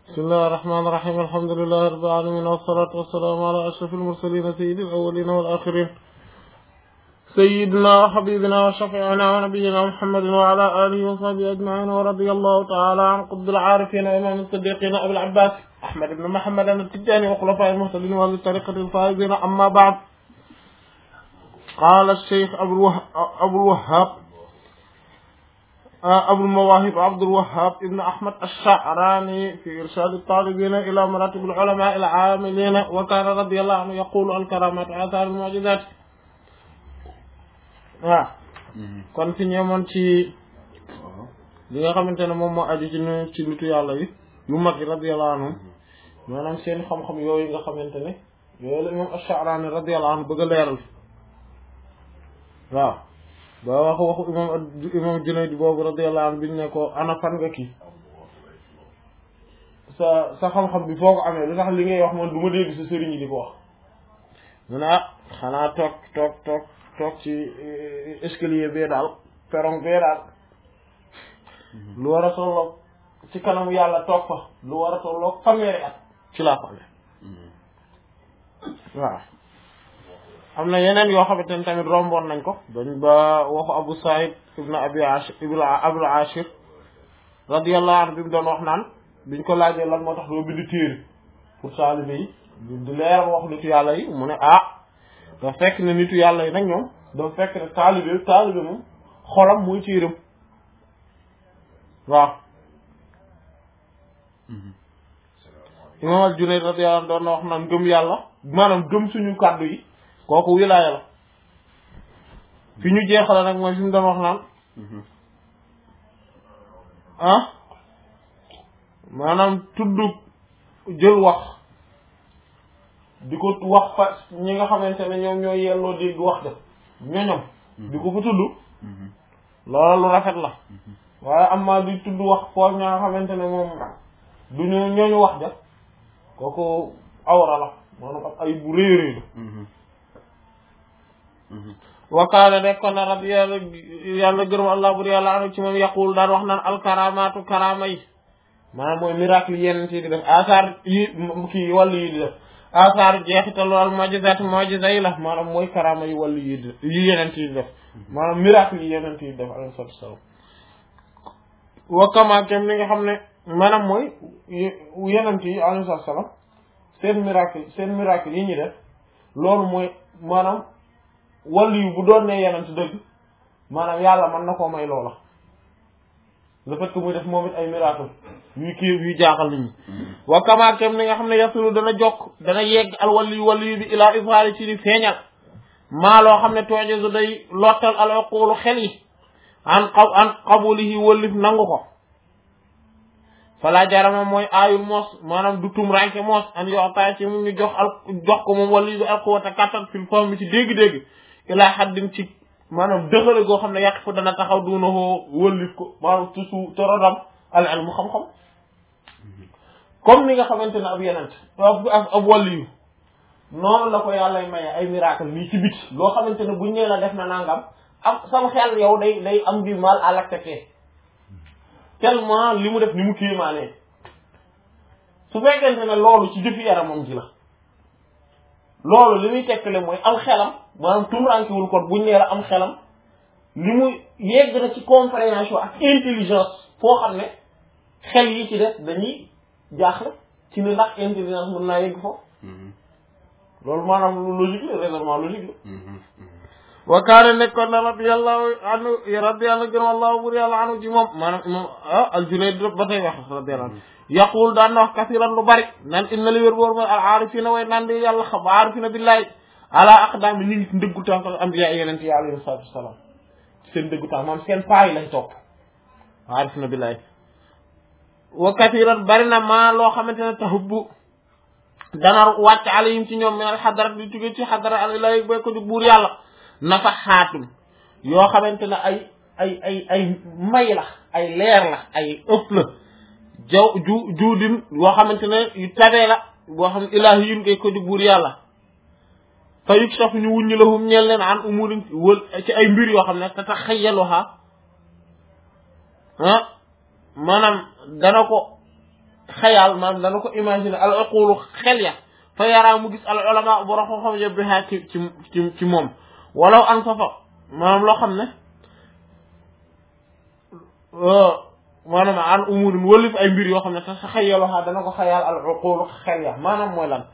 بسم الله الرحمن الرحيم الحمد لله رب العالمين والصلاة والسلام على أشرف المرسلين سيد الأولين والآخرين سيدنا وحبيبنا وشفيعنا ونبينا محمد وعلى آله وصحبه أجمعين ورضي الله تعالى عن قطب العارفين وإمام الصديقين أبي العباس أحمد بن محمد التجاني وخلفاء المهتدين وأهل الطريقة الفائزين. أما بعد، قال الشيخ أبو المواهب عبد الوهاب ابن أحمد الشعراني في إرشاد الطالبين إلى مراتب العلماء العاملين، وكان رضي الله عنه يقول الكرامات آثار المعجزات. kon fi ñëwoon ci li nga xamante ne moom moo aju ci nitu yàlla yi yu mag yi radiyallahu anhum, maanaam seen xam-xam yooyu nga xamante ne yooyu la imam Ash-Sha'rani radiyallahu anhu bëgg a leeral. waaw ba waxu imam Junayd boobu radiyallahu anhu biñ ne ko ana fan nga kii sa xam-xam bi foo ko amee lu tax li ngay wax man du ma dégg sa sëriñ yi di ko wax. mu ne xanaa toog ci escalier bee daal perron bee daal lu war a tolloog ci kanamu yàlla toog fa lu war a tolloog fanweeri at ci laa ko amee. waaw am na yeneen yoo xamante ne tamit romboon nañ ko dañ ba waxu Abu Sa'id ibn Abul Ashir radiyallahu anhu bi mu doon wax naan biñ ko laajee lan moo tax doo bind téere pour taalibe yi di leeral wax nitu yàlla yi mu ne dafa fekk ne nitu yàlla yi nag ñoom dafa fekk ne taalibe moom xolam muy téeram. waaw imam al-Junayd radiyallahu anhu doon na wax naan gëm yàlla maanaam gëm suñu kàddu yi kooku wilaaya la. fi ñu jeexale nag mooy fi mu doon wax naan maanaam tudd jël wax di ko wax fa ñi nga xamante ne ñoom ñoo yelloo dégg wax de ñoñom di ko fa tudd loola lu rafet la. waaye am maa di tudd wax foo ña nga xamante ne moom du ñu ñooñu wax ja kooku awra la maanaam ak ay bu réy la. wakaana rek kon na rab yàlla gërëm allah bur yàlla anu ci moom yaqul daan wax naan alkaramatu karama yi maanaam mooy miracle yi yeneen yi di def asaar yi kii wàllu yi di def asaar jeexitalu al mu'jizat yi la maanaam mooy karama yi wàllu yi yeneen yi di def maanaam miracle yi yeneen yi di def alayhi salaatu wassalaam. wakama kem li nga xam ne maanaam mooy yeneen yi alayhi salaatu wassalaam seen miracle yi ñu def loolu mooy maanaam wàllu yu bu doon ne yeneen dëgg maanaam yàlla mën na koo may loola le fait que muy def moom it ay miracle yu jaaxal nit ñi. wa kamaakem ni nga xam ne yasulu dana jokk dana yegg al wàllu yu bi ilaa izhaari ci di feeñal maa loo xam ne toojesu day lottal al uqulu xel yi an qabulihi wëllif nangu ko fala jarama mooy aayul moos maanaam du tum ranke moos an yoxtaay ci mu ñu jox ko moom wàllu yu bi al quwwata kattan fil fahmi ci dégg-dégg ilaa haddin ci maanaam dëxale goo xam ne yàq fu dana taxaw duunoo wëllif ko maanaam tusu torodam al ilmu xam-xam comme ni nga xamante ne ab yenent ab wàllu yu noonu la ko yàllay maye ay miracle nii ci biti loo xamante ne buñ nee la def na nangam am sam xel yow day am du mal à l'accepter tellement li mu def ni mu kéemaanee su fekkente ne loolu ci jëfi yaramam ji la loolu li muy tekkale mooy am xelam maanaam tumurankewul kon buñ nee la am xelam li mu yegg na ci compréhension ak intelligence foo xam ne xel yi ci des dañuy jaaxle ci ne ndax intelligence mën naa yegg foofu loolu maanaam lu logique la raisonnement logique la. wa kaana nekkoon na radiyallahu anhu radiyallahu gën wallahu bur yàlla anhu ci moom maanaam imam al-Junayd ba tey wax radiyallahu anhu yaqul daan na wax kasiran lu bari naan inna li wér boor mooy al aarifina way naan di yàlla xam aarifina billahi ala aqdami ñu ngi ndëggu tànk ambiya yeneen yi alayhi salaatu wasalaam seen ndëggu tànk moom seen paay lañ topp aarifina billahi. wa kasiran bari na maa loo xamante ne tahubbu dana wàcc alayhim ci ñoom min xadarat di jóge ci xadarat al ilahi bay ko di buur yàlla nafa xaatum yoo xamante ne ay may la ay leer la ay ëpp la juudin yoo xamante ne yu tabee la boo xam ne ilahi yun ngay ko di buur yàlla fa yug saf ñu wuññi lahum ñeel leen an umurin wël ci ay mbir yoo xam ne te tax xëyyaluha maanaam dana ko xayaal maanaam dana ko imaginer al uqulu xel ya fa yaraa mu gis al ulama borom xam-xam yëpp bi xaar ci moom walaw an safa maanaam loo xam ne maanaam an umurin wëlif ay mbir yoo xam ne tax sa xayaloxaa dana ko xayaal al uqulu xel ya maanaam mooy lan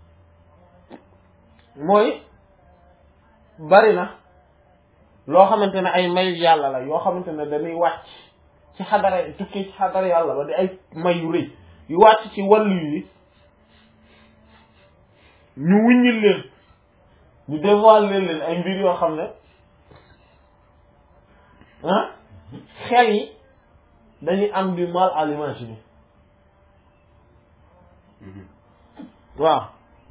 mooy bari na loo xamante ne ay mayu yàlla la yoo xamante ne dañuy wàcc ci xadara tukkee ci xadara yàlla ba di ay may yu rëy yu wàcc ci wàllu yi ñu wuññil leen ñu dévoiler leen ay mbir yoo xam ne ah xel yi dañuy am du mal à l'imaginer waaw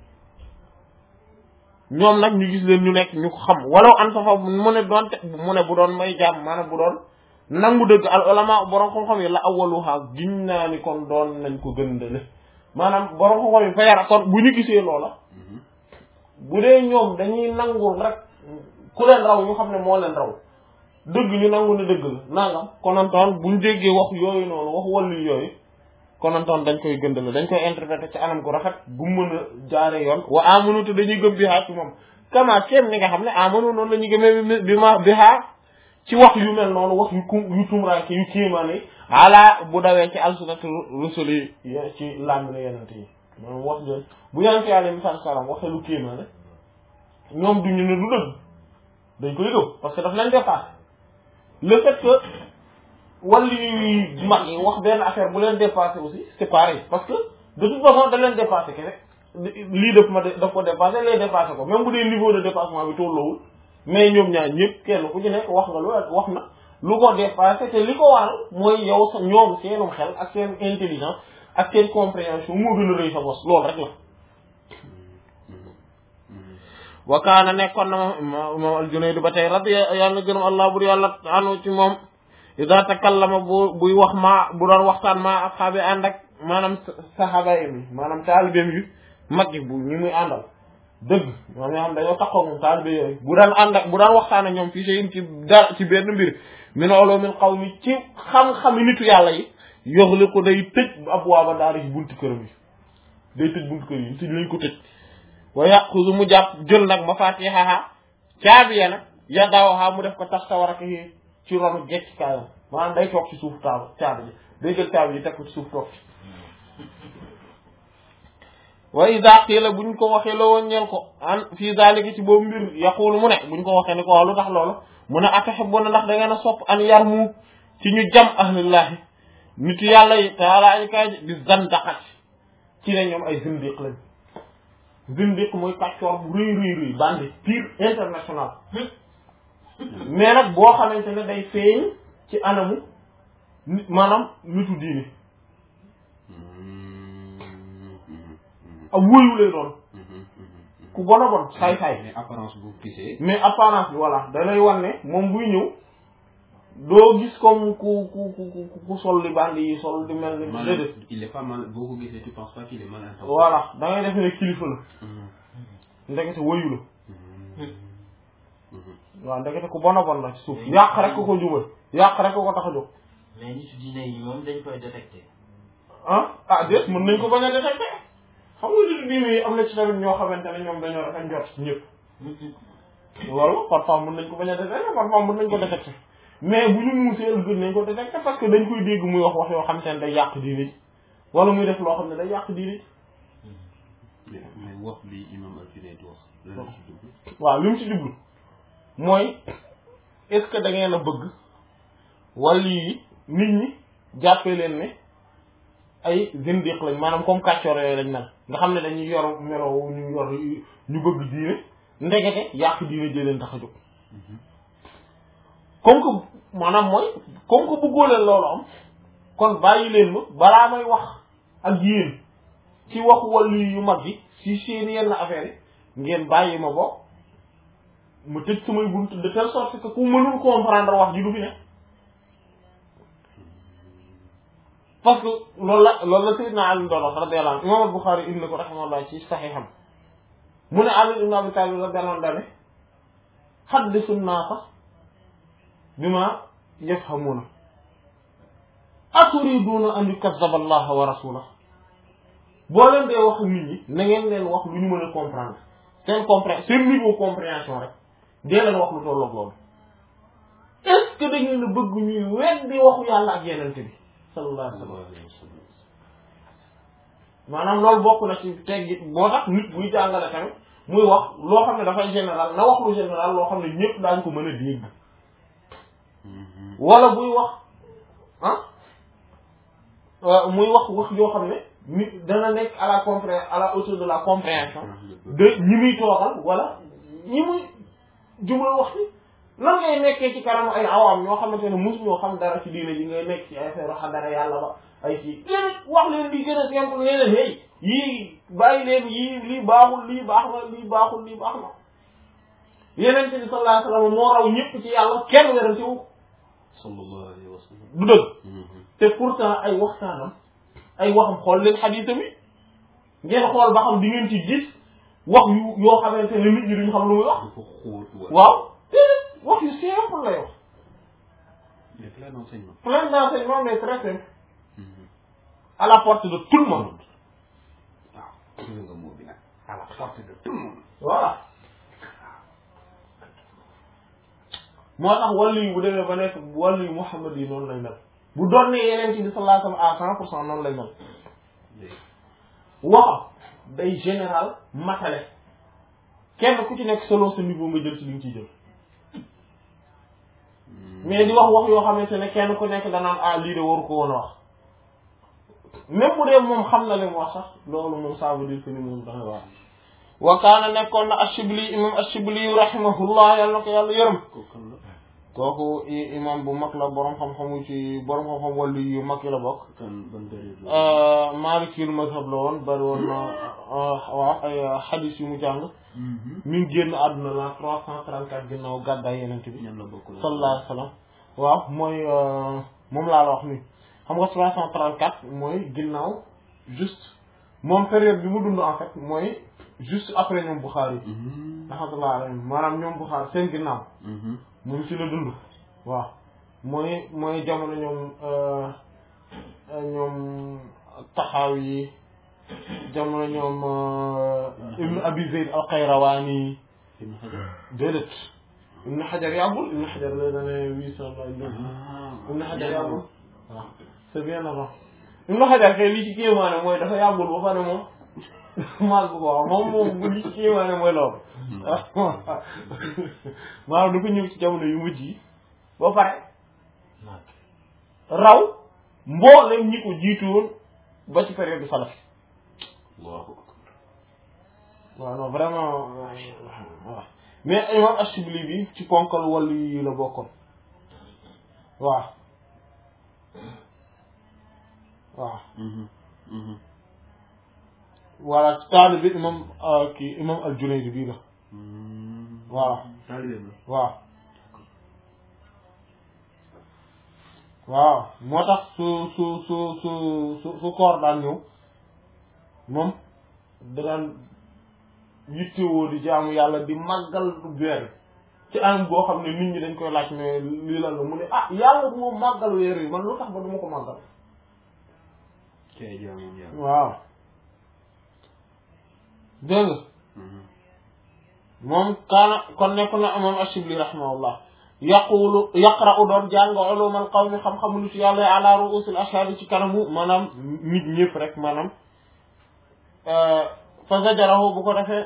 ñoom nag ñu gis leen ñu nekk ñu ko xam walaw an safa mu ne doon mu ne bu doon may jàmm maanaam bu doon nangu dëgg al ulama borom xam-xam yi la awaluha giñ naa ni kon doon nañ ko gëndale maanaam borom xam-xam yi fa yara kon bu ñu gisee loola bu dee ñoom dañuy nangul rek ku leen raw ñu xam ne moo leen raw dëgg ñu nangu ne dëgg la nangam konantoon buñ déggee wax yooyu noonu wax wàllu yooyu konantoon dañ koy gëndale dañ koy interpréter ci anam gu rafet bu mën a jaare yoon wa amanu te dañuy gëm bi xaar ci moom kama kéem ni nga xam ne amanu noonu la ñuy gëmee bi ma bi xaar ci wax yu mel noonu wax yu tumuraanke yu kéemaane ala bu dawee ci alsunatu rusuli yi ci làmb na yenente yi maanaam wax jooju bu yenente yàlla mi sallam waxee lu kéemaane ñoom duñu ne du dëgg dañ koy gëm parce que daf leen dépassé le fait que wàllu yu mag yi wax benn affaire bu leen dépassé aussi c'est pareil parce que de toute façon da leen dépassé kese lii daf ko dépassé lay dépassé ko même bu dee niveau de dépassement bi tolloowul mais ñoom ñaar ñëpp kenn ku ci nekk wax nga lu wax na lu ko dépassé te li ko waral mooy yow sa ñoom seenum xel ak seen intelligence ak seen compréhension moo gën a rëy sa bos loolu rek la wa kaana nekkoon na moom al-Junayd ba tey radi yàlla gërëm allah bur yàlla anu ci moom ida takallama buy wax maa bu doon waxtaan maa ashaabi ànd ak maanaam saxaaba yi maanaam taalibeem yu mag yi bu ñu muy àndal dëgg ñoom ñoo xam dañoo taxaw moom taalibe yooyu bu daan waxtaan ak ñoom fii seen ci benn mbir min ulumil qawmi ci xam-xami nitu yàlla yi yoxli ko day tëj abwaaba daara ci buntu këram yi day tëj buntu kër yi tëj lañ ko tëj wa yaquzu mu jàpp jël nag mafaatihaha caabi ya nag yadawha mu def ko tax tawaraka ci ronu jekki kaayam maanaam day toog ci suuf caabi ji day jël caabi ji teg ko ci suuf toog ci wa iza qila buñ ko waxee la woon ñeel ko an fii zalika ci boobu mbir yaqulu mu ne buñ ko waxee ni ko wax lu tax loolu mu ne atahibbuna ndax da ngeen a sopp an yarmu ci ñu jam ahlillahi nitu yàlla yi taala ay kaay di zandaqat ci ne ñoom ay zindiq lañ zindiq mooy kàccoor bu rëy bandi pire international mais nag boo xamante ne day feeñ ci anamu maanaam nitu diine ab wóyu lay doon ku bon a bon saay-saay mais apparence bu gisee mais apparence bi voilà da lay wan ne moom buy ñëw doo gis comme ku sol li bandi yi sol di mel ni déedéet il est pas mal boo ko gisee tu penses pas qu'il est mal intentionné voilà da ngay def ne kilifa la ndekete wóyu la waaw ndekete ku bon a bon la ci suuf yàq rek ko jubal yàq rek ko tax a jóg mais nit diine yi moom dañ koy détecté déet mën nañ ko bañ a détecté xam nga nit diine yi am na ci tamit ñoo xamante ne ñoom dañoo rafet njort ci ñëpp loolu parfois mën nañ ko bañ a détecté parfois mën nañ ko détecté mais bu ñu muuseel gën nañ ko détecté parce que dañ koy dégg muy wax yoo xamante ne day yàq diine ji wala muy def loo xam ne day yàq diine ji mais wax bi imam al-Junayd wax lan la ci dugg waaw li mu ci jublu mooy est-ce que da ngeen a bëgg wala yi nit ñi jàppee leen ne ay zindiq lañ maanaam comme kàccoor yooyu lañ mel nga xam ne dañuy yor melo ñu yor ñu bëgg diine ndegete yàq diine jëlee leen tax a jóg comme que maanaam mooy comme que bëggoo leen loolu am kon bàyyi leen ma balaa may wax ak yéen ci waxu wàllu yu mag yi si seen yenn affaire yi ngeen bàyyi ma bokk ma tëj samay bunt de telle sorte que ku mënul comprendre wax ji du fi ne parce que loolu la Sayyidina Ali doon wax radiyallahu anhu Imam al-Bukhari indi na ko rahimahullah ci sahiham mu ne Ali ibn Abi Talib radiyallahu anhu dane haddisu naasa bima yafhamuna aturiduna an yukazzaba allaha wa rasulahu boo leen dee wax nit ñi na ngeen leen wax lu ñu mën a comprendre seen niveau compréhension rek dee leen wax lu tolloog loolu est-ce que da ngeen a bëgg ñuy weddi waxu yàlla ak yenente bi sallallahu alayhi wa sallam maanaam loolu bokk na ci teggi boo tax nit buy jàngale tamit muy wax loo xam ne dafay général na wax lu général loo xam ne ñëpp daañu ko mën a dégg wala buy wax muy wax yoo xam ne nit dana nekk à la hauteur de la compréhension de ñi muy toogal wala ñi muy jubal wax ni lan ngay nekkee ci kanamu ay awam ñoo xamante ne mosu ñoo xam dara ci diine ji ngay nekk ci ay affaire xadara yàlla ba ay ci léegi wax leen li gën a simple nee leen hey yii bàyyi leen yii lii baaxul lii baax na lii baaxul lii baax na yeneen bi sallallahu alayhi wa sallam moo raw ñëpp ci yàlla kenn werante wu sallallahu alayhi wa sallam du dëgg te pourtant ay waxtaanam ay waxam xool leen xadiisa mi ngeen xool ba xam di ngeen ci gis wax yu yoo xamante ne nit ñi duñ xam lu muy wax waaw wax yu simple lay wax mais plein d'enseignement mais très simple à la portée de tout le monde waaw gis nga mot bi nag à la portée de tout le monde voilà moo tax wàllu yi bu demee ba nekk wàllu yu Muhammad yi noonu lay mel bu doon ne yeneen ci bi sallallahu alayhi wa sallam à 100% noonu lay mel waxam day général matale kenn ku ci nekk selon sa niveau nga jël ci li nga ciy jël mais di wax yoo xamante ne kenn ku nekk danaan lii de waru ko woon a wax même bu dee moom xam na li mu wax sax loolu moom ça veut dire que ni moom dangay wax wa kaana nekkoon na Ash-Shibli imam Ash-Shibli rahimahullah yàlla na ko yàlla yërëm kooku imam bu mag la borom xam-xamu ci borom xam-xam wàllu yu mag yi la bokk Maalikiyul mazhab la woon bari woon na waaw ay xadis yu mu jàng mi ngi génn àdduna la 334 ginnaaw gàddaay yeneen bi sallallahu alayhi wa sallam waaw mooy moom laa la wax ni xam nga 334 mooy ginnaaw juste moom période bi mu dund en fait mooy juste après ñoom Bukhari rahmatullah alayhim maanaam ñoom Bukhari seen ginnaaw moom ci la dund waaw mooy jamono ñoom Taxaawi jamono ñoom Ibn Abi Zayd al-Qayrawani déedéet Ibn Hajar yàggul Ibn Hajar la dane 800 Ibn Hajar yàggul waaw c'est bien avant Ibn Hajar kay li ci kéemaane mooy dafa yàggul ba pare moom maag bu ko wax moom li ci kéemaane mooy loolu maanaam dafa ñëw ci jamono yu mujj yi ba pare raw mboolem ñi ko jiitu woon ba ci période bi salaf waaw non vraiment waaw mais imam Ash-Shibli bi ci ponkal wàllu yi la bokkoon waaw voilà taalibe bi imam imam al-Junayd bii la waaw moo tax su koor daan ñëw moom da daan yittewoo di jaamu yàlla di màggal weer ci anam boo xam ne nit ñi dañ koy laaj mais lii lan la mu ne yàlla moom màggal weer yi man lu tax ba duma ko màggal waaw dégg nga moom kaana kon nekk na imam Ash-Shibli rahimahullah yaqra'u doon jàng ulumal qawmi xam-xamu nit yàlla ala ru'usil ashhad ci kanamu maanaam nit ñëpp rek maanaam fa zajarahu bu ko defee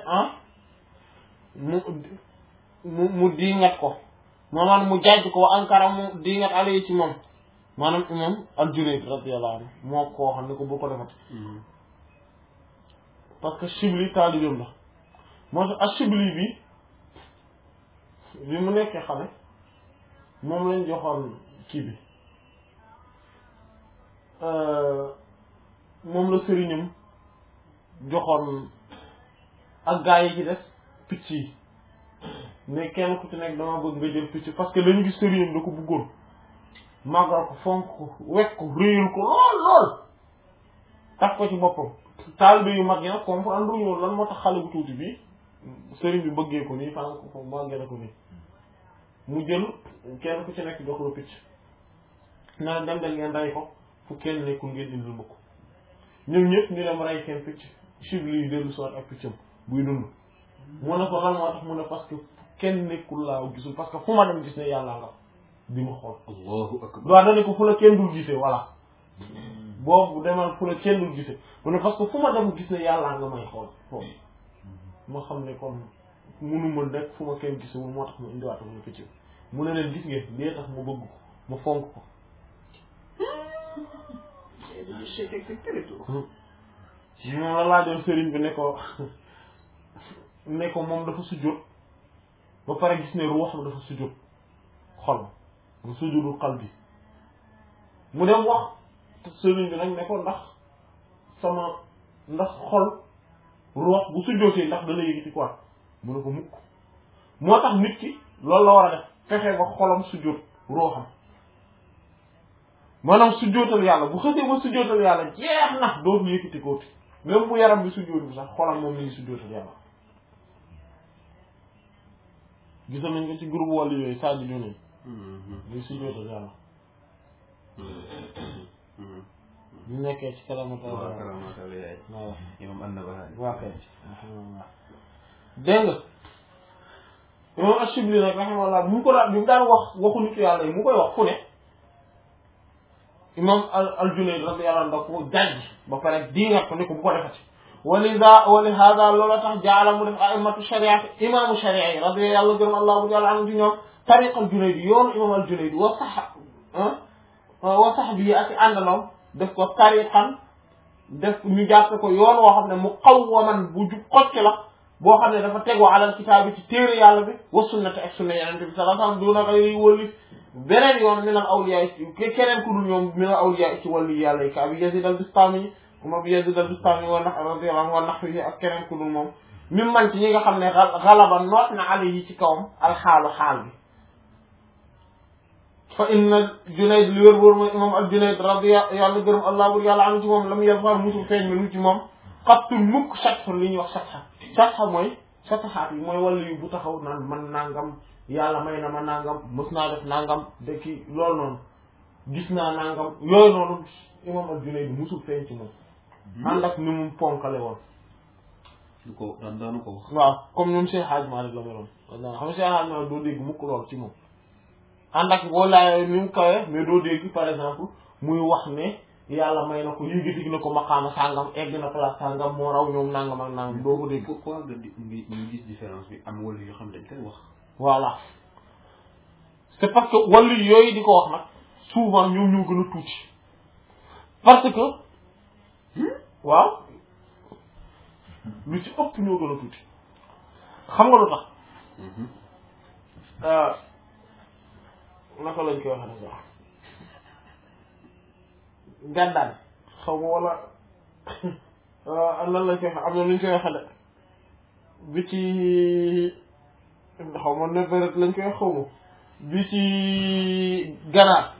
mu diingat ko maanaam mu jàjj ko wa ankara mu diingat alayhi ci moom maanaam imam al-Junayd radiyallahu anhu moo ko xam ne ko bu ko defat parce que Shibli taalibeem la moo tax Ash-Shibli bi mu nekkee xame moom lañ joxoon kii bi moom la sëriñam joxoon ak gaa yi ci des picc yi mais kenn ku ci nekk dama bëgg nga jël picc parce que dañu gis sëriñam da ko bëggoon màggal ko fonk ko wekk ko réyal ko lool tax ko ci boppam taalibe yu mag yi nag comprendre ñu lan moo tax xale bu tuuti bi sëriñ bi bëggee ko nii fan ko màggale ko nii mu jël kenn ku ci nekk jox la picc na dem ngeen rey ko fu kenn nekkul ngeen indil ma ko ñoom ñëpp ñu dem rey kenn picc Chibli yi dellu soit ak piccam buy dund mu ne ko lan moo tax mu ne parce que fu kenn nekkul laa gisul parce que fu ma dem gis ne yàlla nga di ma xool allahu akbar waaw dane ko fu la kenn dul gisee voilà boobu demal fu la kenn dul gisee mu ne parce que fu ma dem gis ne yàlla nga may xool foofu ma xam ne kon munuma nekk fu ma kenn gisewul moo tax mu indiwaat mu ne picc mu ne leen gis ngeen lii tax ma bëgg ko ma fonk ko moom la laajoon sëriñ bi ne ko moom dafa sujjóot ba pare gis ne ruuxam dafa sujjóot xol bu sujjóotul xal bi mu dem wax sëriñ bi nag ne ko ndax xol ruux bu sujjóotee ndax dana yëgiti quoi mu ne ko mukk moo tax nit ki loolu la war a def fexe ba xolam sujjóot ruuxam maanaam sujjóotal yàlla bu xësee ba sujjóotal yàlla jeex na dootu yëkkati kooti même bu yaram bi sujjóot bi sax xolam moom ni ngi sujjóotal yàlla gisoon nañ ko ci groupe wàllu yooyu Sadio Dioné muy sujjóotal yàlla ñu nekkee ci kalamata yaay waaw imam an-Nawawi waaw kay dégg nga imam Ash-Shibli nag rahimahullah bu mu ko daan bi mu daan wax waxu nitu yàlla yi mu koy wax fu ne imam al-Junayd radiyallahu anhu ko jàjj ba pare diingat ko ni ko bu ko defati wali hada loola tax jaala mu def a'immatu shariati imaamu sharia yi radiyallahu gërëm allah bu yàlla anhu ci ñoom tariq al-Junayd yoonu imam al-Junayd wa sahbi yi ak àndaloom def ko tariqan def ñu jàppe ko yoon woo xam ne muqawwaman bu jub xocc la boo xam ne dafa tegoo alal kitaab bi ci téere yàlla bi wa sunnati ak sunna yenente bi sallallahu alayhi wasallam duna koy wëlli beneen yoon minal awliya keneen ku dul ñoom minal awliya ci wàllu yàlla yi ka Abi Yazid al-Bistami Abi Yazid al-Bistami wa nax radiyallahu anhu wa nahwihi ak keneen ku dul moom mi man ci ñi nga xam ne galaba noot na alayhi ci kawam alxaalu xaal bi fa inna Junayd li wér wóor mooy imam al-Junayd yàlla gërëm allah bur yàlla am ci moom lam yazhar musul feeñ minu ci moom xattul mukk satfa li ñuy wax satxa mooy sataxaat yi mooy wàllu yu bu taxaw naan man nangam yàlla may na ma nangam mës naa def nangam de kii loolu noonu gis naa nangam yooyu noonu imam al-Junayd musul feeñ ci moom ànd ak ni mu ponkale woon du ko daanu ko wax waaw comme ñoom Cheikh Hadj Malick la meloon xam nga Cheikh Hadj Malick doo dégg mukk lool ci moom ànd ak walaay ni mu kawee mais doo dégg par exemple muy wax ne yàlla may na ko yéegi na ko maqaama sàngam egg na place sàngam moo raw ñoom nangam ak nangam doo ko dégg. pourquoi nga gis différence bi am wàllu yoo xam ne dañ koy wax. voilà c'est parce que wàllu yooyu di ko wax nag souvent ñoom ñoo gën a tuuti parce que waaw lu ci ëpp ñoo gën a tuuti xam nga lu tax. naka lañ koy wax nag sax gàddaan xaw ma wala nan lañ koy wax am na lu ñu koy wax de bi ci xaw ma neefere lañ koy xaw ma bi ci ganaar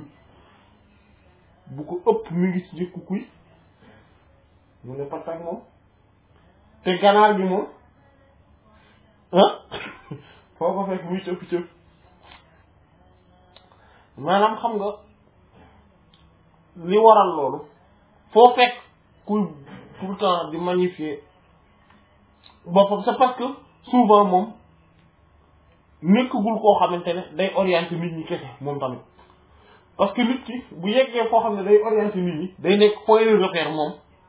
bu ko ëpp mi ngi ci jëkku kuy mu ne patak moom te ganaar gi moom foo ko fekk muy cëpp cëpp maanaam xam nga li waral loolu foo fekk kuy tout le temps di magnifier boppam c'est parce que souvent moom nekkagul koo xamante ne day orienter nit ñi kese moom tamit parce que nit ki bu yeggee foo xam ne day orienter nit ñi day nekk point de repère moom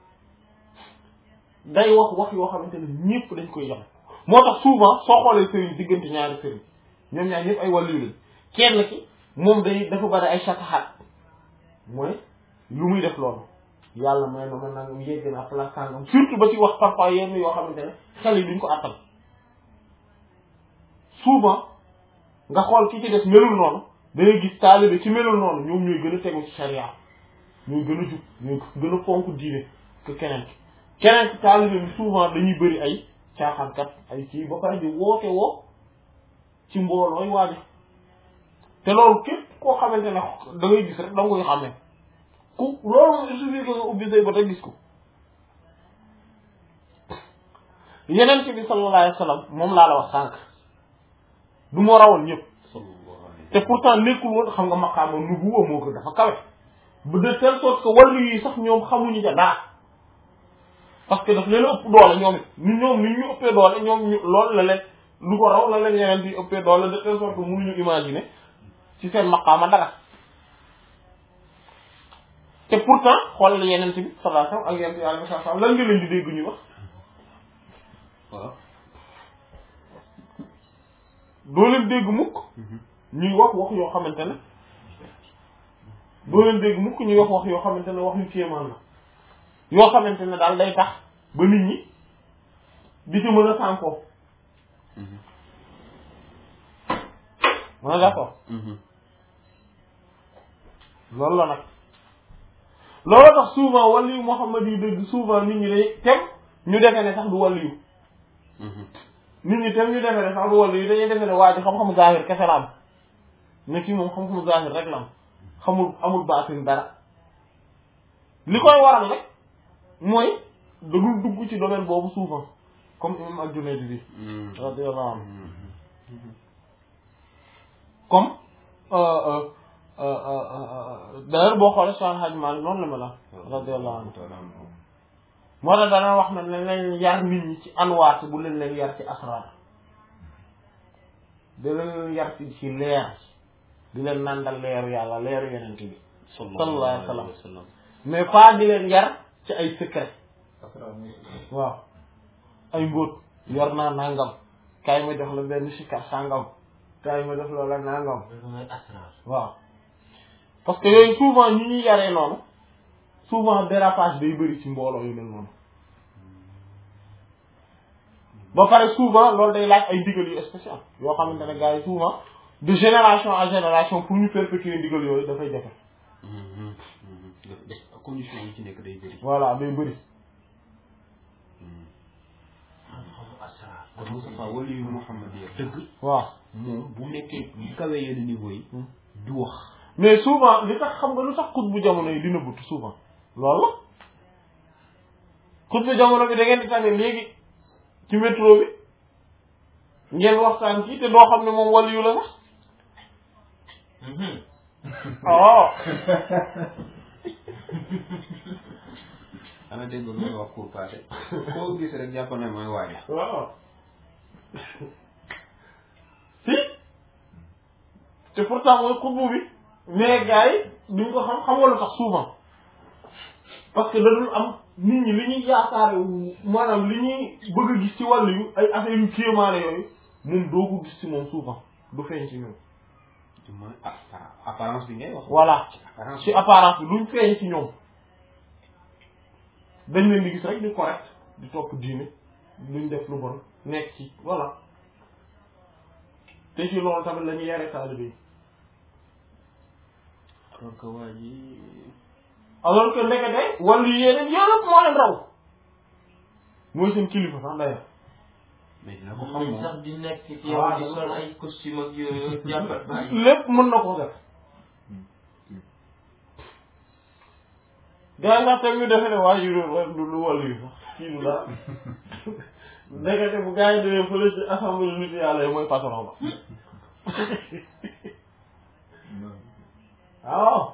day wax yoo xamante ne ñëpp dañ koy yam moo tax souvent soo xoolee sëriñ diggante ñaari sëriñ ñoom ñaar ñëpp ay wàllu lañ kenn ki moom dafa bari ay sataxaat mooy lu muy def loolu yàlla may na ma nangam yegg naa place sangam surtout ba ci wax parfois yenn yoo xamante ne xel yi duñ ko attal souvent nga xool ki ci des melul noonu dangay gis taalibe ci melul noonu ñoom ñooy gën a tegu ci sharia ñooy gën a jub ñooy gën a fonk diine que keneen ki taalibe bi souvent dañuy bëri ay caaxaankat ay kii ba pare di woote woo ci mboolooy waaje te loolu képp koo xamante ne da ngay gis rek da nga koy xàmmee ku loolu moom il suffit que nga ubbi say ba te gis ko yeneen bi sallallahu alayhi wa sallam moom laa la wax sànq du moo rawoon ñëpp te pourtant nekkul woon xam nga maqaama nubuwa moo ko dafa kawe bu de telle sorte que wàllu yi sax ñoom xamuñu ca dara parce que daf leen ëpp doole ñoom it ñoom ni ñu ëppee doole ñoom ñu loolu la leen lu ko raw la leen yeneen di ëppee doole de telle sorte que mënuñu imaginer ci seen maqaama dara te pourtant xoolal yeneen bi sallallahu alayhi wasallam ak yeneen yàlla sallallahu alayhi wasallam lan nga leen di dégg ñuy wax waaw doo leen dégg mukk ñuy wax yoo xamante ne doo leen dégg mukk ñuy wax yoo xamante ne wax yu kéemaan la yoo xamante ne daal day tax ba nit ñi di ci mën a sànkoo d'accord loolu la nag loolu tax souvent waliyu Muhammad yi dëgg souvent nit ñi day tem ñu defee ne sax du waliyu nit ñi tem ñu defee ne sax du waliyu dañuy defee ne waa ji xam-xamu zahir kese la am ne kii moom xam-xamu zahir rek la am amul baatin dara li koy waral rek mooy da dul dugg ci domaine boobu souvent comme imam al-Junayd bi radiyallahu anhu comme d'ailleurs boo xoolee Cheikh Hadj Malick noonu la mel radiyallahu anhu moo tax dana wax na ne leen yar nit ñi ci anwaat bu leen yar ci asrar da leen yar ci leer di leen nandal leeru yàlla leeru yeneen bi sallallahu alayhi wa sallam mais pas di leen yar ci ay secret waaw ay mbóot yor naa nangam kaay ma jox la benn sikar sàngam kaay ma def loola nangam waaw parce que yooyu souvent ñi ñuy yaree noonu souvent dérapage day bëri ci mbooloo yu mel noonu ba pare souvent loolu day laaj ay ndigal yu spécial yoo xamante ne gars yi souvent de génération en génération pour ñu perpétuer ndigal yooyu dafay jafe condition yi ci nekk day bëri voilà day bëri kon Moustapha waliyu Muhammad yi dëgg waaw moom bu nekkee bu kawee yenn niveau yi du wax mais souvent li tax xam nga lu tax xut bu jamono yi dina bëtt souvent loolu la xut bu jamono bi da ngeen di tànne léegi ci métro bi ngeen waxtaan ci te doo xam ne moom waliyu la sax oh ana dégg lu nga wax pour passé koo gis rek jàpp na mooy waaja waaw si te pourtant mooy xutbu bi mais gars yi duñ ko xam nga lu tax souvent parce que da dul am nit ñi li ñuy yaakaare maanaam li ñuy bëgg a gis ci wàllu yu ay affaire yu kéemaane yooyu moom doo ko gis ci moom souvent du feeñ ci ñoom mooy apparence bi ngay wax voilà ci apparence bi duñ feeñ ci ñoom dañ leen di gis rek di correct di topp diine luñ def lu bon nekk ci voilà te ci loolu tamit la ñuy yare taalibe yi alors que waa ji alors que ndekete wàllu yeneen yëpp moo leen raw mooy seen kilifa sax d'ailleurs mais dina ko xam moom sax di nekk ci yow di sol ay costume ak yooyu jàmbat bàyyi lépp mën na ko def gars yi ndax teg ñu defe ne waa ji lu wàllu yi sax kii du daal ndekete bu gars yi demee fële ci assemblée nit yàlla yi mooy patron ba waaw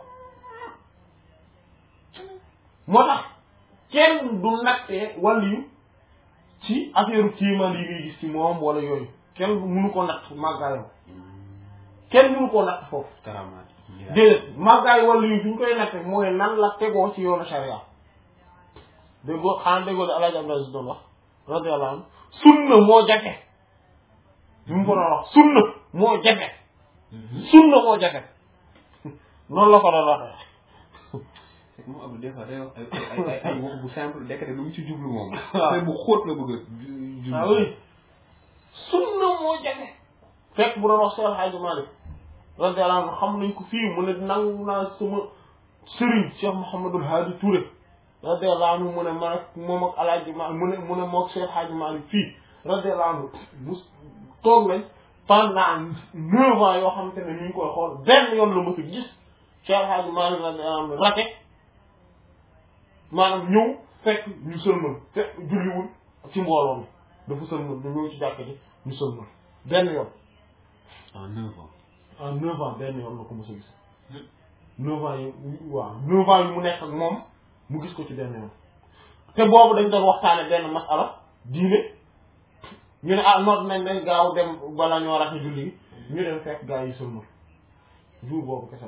moo tax kenn du nattee wàllu yu ci affaire kiimaan yi ngay gis ci moom wala yooyu kenn mënu ko natt màggaayam kenn mënu koo natt foofu karamaat déedéet màggaay wàllu yu fi ñu koy natte mooy nan la tegoo ci yoonu sharia déggoo xanaa déggoo de Alaaji Abdou Aziz doon wax radiyallahu anhu sunna moo jafe bi mu ko doon wax sunna moo jafe sunna moo jafe noonu la ko doon waxee c'est que moom Abdou des fois day wax ay wax bu simple dekk lu mu ci jublu moom te bu xóot la bëgg a jublu ah oui sunna moo jafe fekk bu doon wax Seex Alxaaji Maalik radiyallahu anhu xam nañ ko fii mu ne nangu naa sama sëriñ Cheikh Mouhamadul Haadi Touré radiyallahu anhu mu ne man ak moom ak Alaaji Maalik mu ne mook Seex Alxaaji Maalik fii radiyallahu anhu bu toog nañ pendant 9 ans yoo xamante ne ñu ngi koy xool benn yoon la ma fi gis Cheikh Alxaaji Maalik radiyallahu anhu rate maanaam ñëw fekk ñu sëlmal fekk julliwul ci mbooloo mi dafa sëlmal ñu ñëw ci jàkk ji ñu sëlmal benn yoon en 9 ans en 9 ans benn yoon la ko mos a gis 9 ans yi waaw 9 ans yi mu nekk ak moom mu gis ko ci benn yoon te boobu dañ doon waxtaane benn masala diine ñu ne noot nañ gaaw dem bala ñoo raxe julli gi ñu dem fekk gaa yi sëlmal jour boobu kese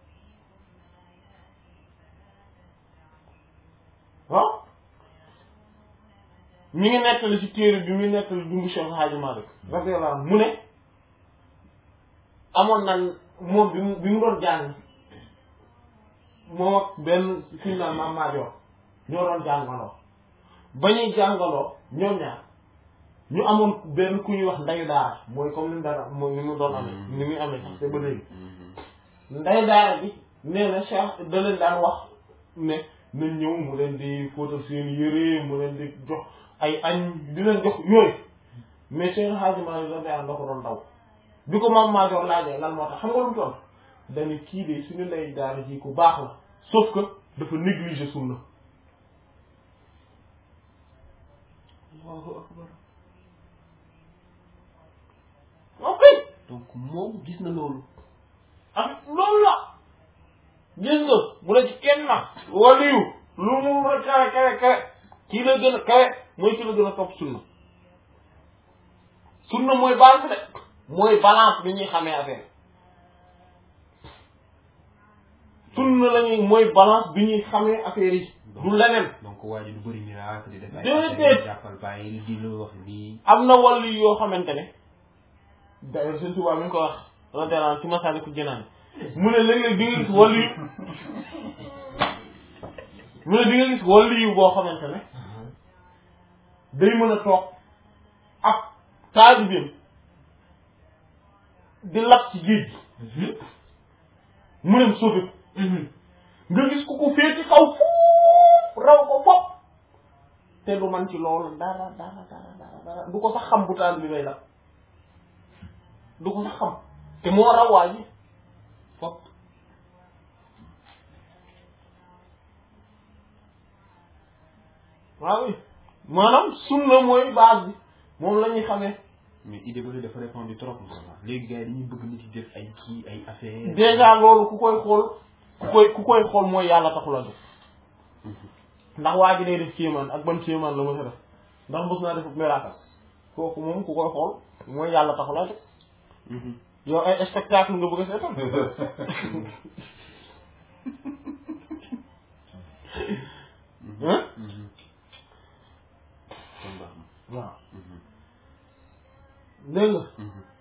waaw mi ngi nettali ci téere bi muy nettali dundu Cheikh Hadji Malick radiyallahu anhu mu ne amoon nañ moom bi mu doon jàng moom ak benn suñu naan maam Maajoor ñoo doon jàngaloo ba ñuy jàngaloo ñoom ñaar ñu amoon benn ku ñuy wax ndayu daara mooy comme ni mu dara mooy ni mu doon amee ni muy amee sax te ba léegi ndayu daara bi nee na Cheikh da leen daan wax ne nañ ñëw mu leen di fóotal seen yére mu leen di jox ay añ di leen jox yooyu mais Cheikh Hadji Malick da ko doon daw bi ko maam Maajoor laajee lan moo tax xam nga lu mu toll dañu kii de suñu ndey daara ji ku baax la sauf que dafa négliger sunna Allahu akbar. ok donc moom gis na loolu. ak loolu la gis nga bu la ci kenn na waliyu lu mu la kawe kii la gën a kawe mooy kii la gën a topp sunna sunna mooy balance de mooy balance bi ñuy xamee affaire sunna la ñuy mooy balance bi ñuy xamee affaire yi du leneen donc waa ji du bëri miracle di def ay déedéet jàppal bàyyi di la wax lii. am na wàllu yoo xamante ne d'ailleurs Sëñ Tuubaa mi ngi ko wax radiyallahu ci Masaalikul Jinaan mu ne léeg-léeg di nga gis wàllu yu mu ne di nga gis wàllu yu boo xamante ne day mën a toog ak taalibeem di lap ci géej gi mu dem sauvé nga gis ku ko féeti kaw foofu raw ko fopp te du man ci loolu dara du ko sax xam bu taal bi may lap du ko sax xam te moo raw waa ji fopp waaw oui maanaam sunna mooy base bi moom la ñuy xamee mais idée boobu dafa répandu trop léegi gars yi dañuy bëgg nit yi def ay kii ay affaire déjà loolu ku koy xool mooy yàlla taxul a def ndax waa ji day def kéemaan ak ban kéemaan la mën a def ndax mos naa def miracle kooku moom ku koy xool mooy yàlla taxul a def yow ay spectacle nga bëgg a seetal waaw dégg nga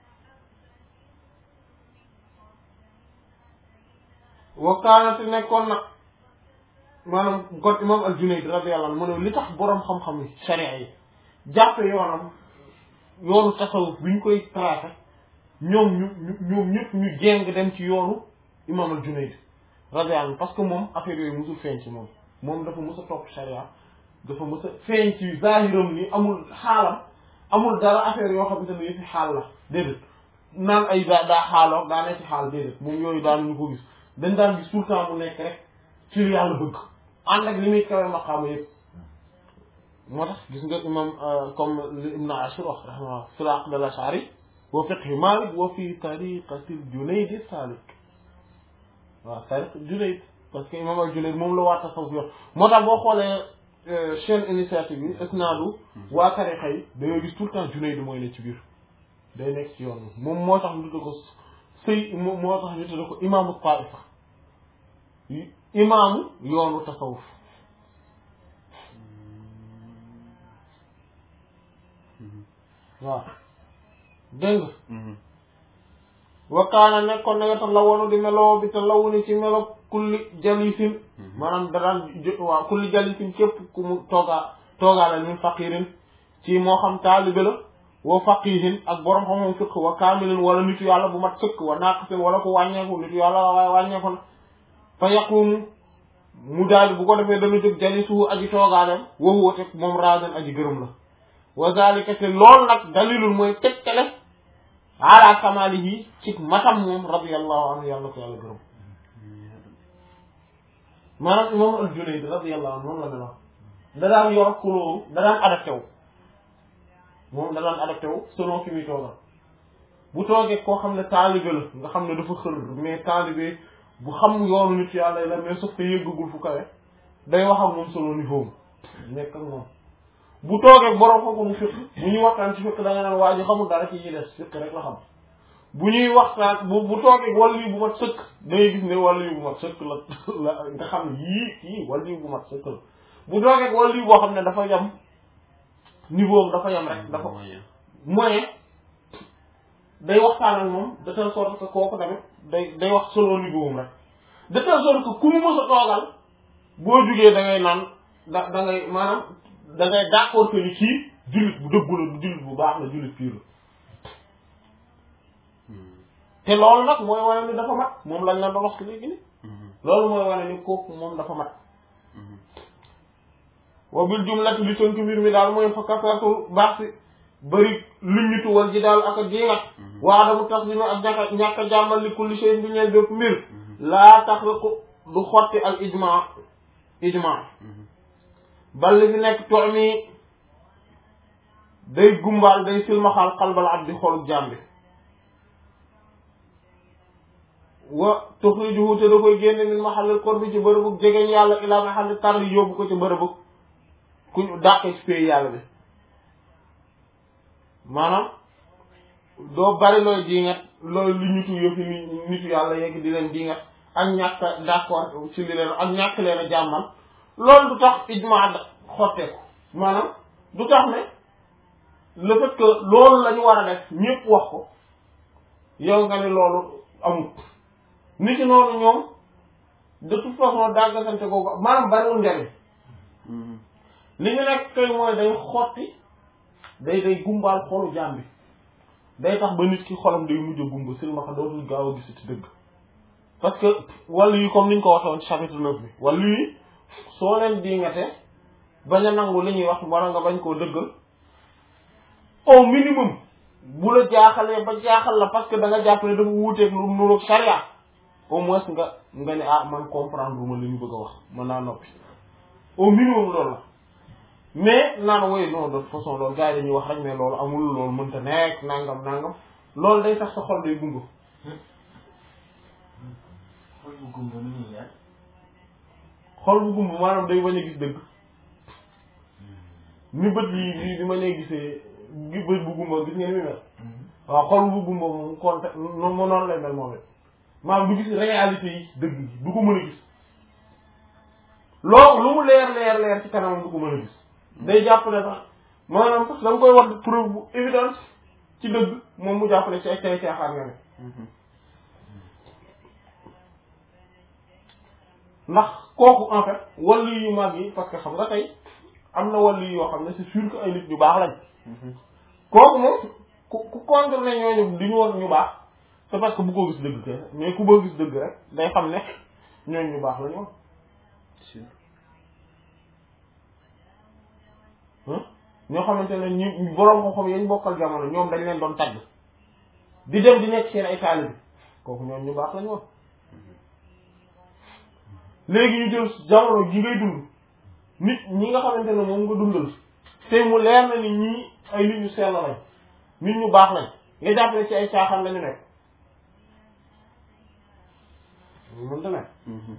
wakaanati nekkoon nag maanaam got imam al-Junayd radiyallahu anhu mu ne li tax boroom xam-xam yi sharia yi jàppe yoonu tasawuf bi ñu koy tracé ñoom ñëpp ñu jéng dem ci yoonu imam al-Junayd radiyallahu anhu parce que moom affaire yooyu musul feeñ ci moom dafa mës a topp sharia dafa mës a feeñ ci zahiram ni amul xaalam amul dara affaire yoo xamante ne yëpp xaal la déedéet naan ay daa xaaloo daa nekk ci xaal déedéet moom yooyu daan ñu ko gis dañ daan gis tout le temps mu nekk rek ci li yàlla bëgg ànd ak li muy kawe maqaama yëpp moo tax gis nga imam comme li Ibn Ashur wax rahimahullah fil aqd al ash'ari wa fiqhi Malik wa fi tariqati al Junayd salik waaw tariq Junayd parce que imam al Junayd moom la waa tasawuf yor moo tax boo xoolee chaîne initiative bi isnaadu waa tariqa yi dañoo gis tout le temps Junayd mooy ne ci biir day nekk ci yoon bi moom moo tax ñu tudde ko moo tax ñu tudde ko imaamu taifa imaamu yoonu tasawuf waaw dégg nga wakaana nekkoon na nga tax la wonu di meloo bi te lawu ni ci melo kulli jalisin maanaam dadaan waaw kulli jalisin képp ku mu toogaale min faqirin ci moo xam taalibe la wa faqihin ak borom xam-xam fiq wa kaamilin wala nitu yàlla bu mat sëkk wa naqisin wala ko wàññeeku nitu yàlla waaye wàññeeku na fa yaqumu mu daal bu ko defee dana jóg jalisuhu aji toogaaleem woowu wate moom raadan aji gërëm la wa zalika te loolu nag dalilul mooy tegtale ala kamalihi ci matam moom radiyallahu anhu yàlla ko yàlla gërëm maanaam imam al-Junayd radiyallahu anhu moom la meloon da daan yor kulóoru da daan adapté wu moom da daan adapté wu selon fi muy toogal bu toogee koo xam ne taalibe la nga xam ne dafa xër mais taalibe bu xam yoonu nit yàlla la mais sauf que yëggagul fu kawe day wax ak moom solo niveau nekk ak moom bu toogee borom ko mu fiq bu ñuy waxtaan ci fiq da nga naan waa ji xamul dara ci des fiq rek la xam bu ñuy waxtaan bu toogee wàllu yu bu mat sëkk da ngay gis ne wàllu yu bu mat sëkk la nga xam ne yii kii wàllu yu bu mat sëkk la bu toogee wàllu yu boo xam ne dafa yam niveau am dafa yam rek dafa moyen day waxtaan ak moom de telle sorte que kooku tamit day wax solo niveau am rek de telle sorte que ku mu mës a toogal boo jugee da ngay naan da ngay maanaam da ngay d'accord que ni kii jullit bu dëggu la du jullit bu baax la jullit pire la te loolu nag mooy wane ni dafa mat moom lañ la doon wax léegi ni loolu mooy wane ni kooku moom dafa mat wa bil jumlati li tënk mbir mi daal mooy fa kasratul baax si bëri luññitu wal ji daal ak a jéngat waa damu tax dina ak ñàkk a jàmmal li kulli shay bi ñeel bépp mbir laa taxriqu du xotti al ijma bal li fi nekk toox mi day gumbaal day silmaxaal xalbal abdi xolub jaam bi wa tuxrijuhu te da koy génne min mahallil qurbi ci bërëbug jegeñ yàlla ila mahallil tarri yóbbu ko ci bërëbug kuñ dàqee ci pay yàlla bi maanaam doo bari looy diingat looy lu ñutu yëfi nitu yàlla yegg di leen diingat ak ñàkk d'accord ci li leen ak ñàkk leen a jàmmal loolu du tax ijma xotteeku maanaam du tax ne le fait que loolu la ñu war a def ñépp wax ko yow nga ne loolu amut nit ki noonu ñoom de toute façon dàggasante kooku maanaam bariwul njariñ li ñu nekk kay mooy day xotti day gumbaal xolu jaam bi day tax ba nit ki xolam day mujj a gumba silmaxa dootul gaaw a gis ci dëgg parce que wàllu yi comme niñ ko waxee woon ci chapitre 9 bi wàllu yi soo leen diingate bañ a nangu li ñuy wax wala nga bañ koo dëggal au minimum bu la jaaxalee ba jaaxal la parce que da nga jàpp ne dafa wuuteeg lu nuroog charia au moins nga ne ah man comprendre ma li ñu bëgg a wax mën naa noppi au minimum loolu la mais naan woy non de toute façon loolu gars yi dañuy wax rek mais loolu amul loolu mënta nekk nangam loolu day tax sa xol day gumba xol bu gumba nu ñuy yaay xol bu gumba maanaam day bañ a gis dëgg ni bët yi bi ma nee gisee bët bu gumba gis ngeen mi mel waaw xol bu gumba moom konte noonu lay mel moom it maanaam du gis réalité yi dëgg gi du ko mën a gis loolu lu mu leer ci kanam du ko mën a gis day jàpp ne sax maanaam sax da nga koy wax preuve bu évidente ci dëgg moom mu jàpp ne ci ay tay caaxaan nga ne ndax kooku en fait wàllu yu mag yi parce que xam nga tey am na wàllu yoo xam ne c'est sûr que ay nit ñu baax lañ kooku moom ku contre ne ñooñu di ñu woon ñu baax c'est parce que bu ko gis dëgg kay mais ku bëgg gis dëgg rek day xam ne ñooñu ñu baax la ñu woon ñoo xamante ne ñu boroom xam-xam yañ bokkal jamono ñoom dañ leen doon tagg di dem di nekk seen ay taalibe kooku ñooñu ñu baax la ñu woon léegi ñu jël jamono ji ngay dund nit ñi nga xamante ne moom nga dundal te mu leer na ni ñii ay nit ñu sell lañ nit ñu baax lañ nga jàpp ne ci ay caaxaan lañu nekk mënta nekk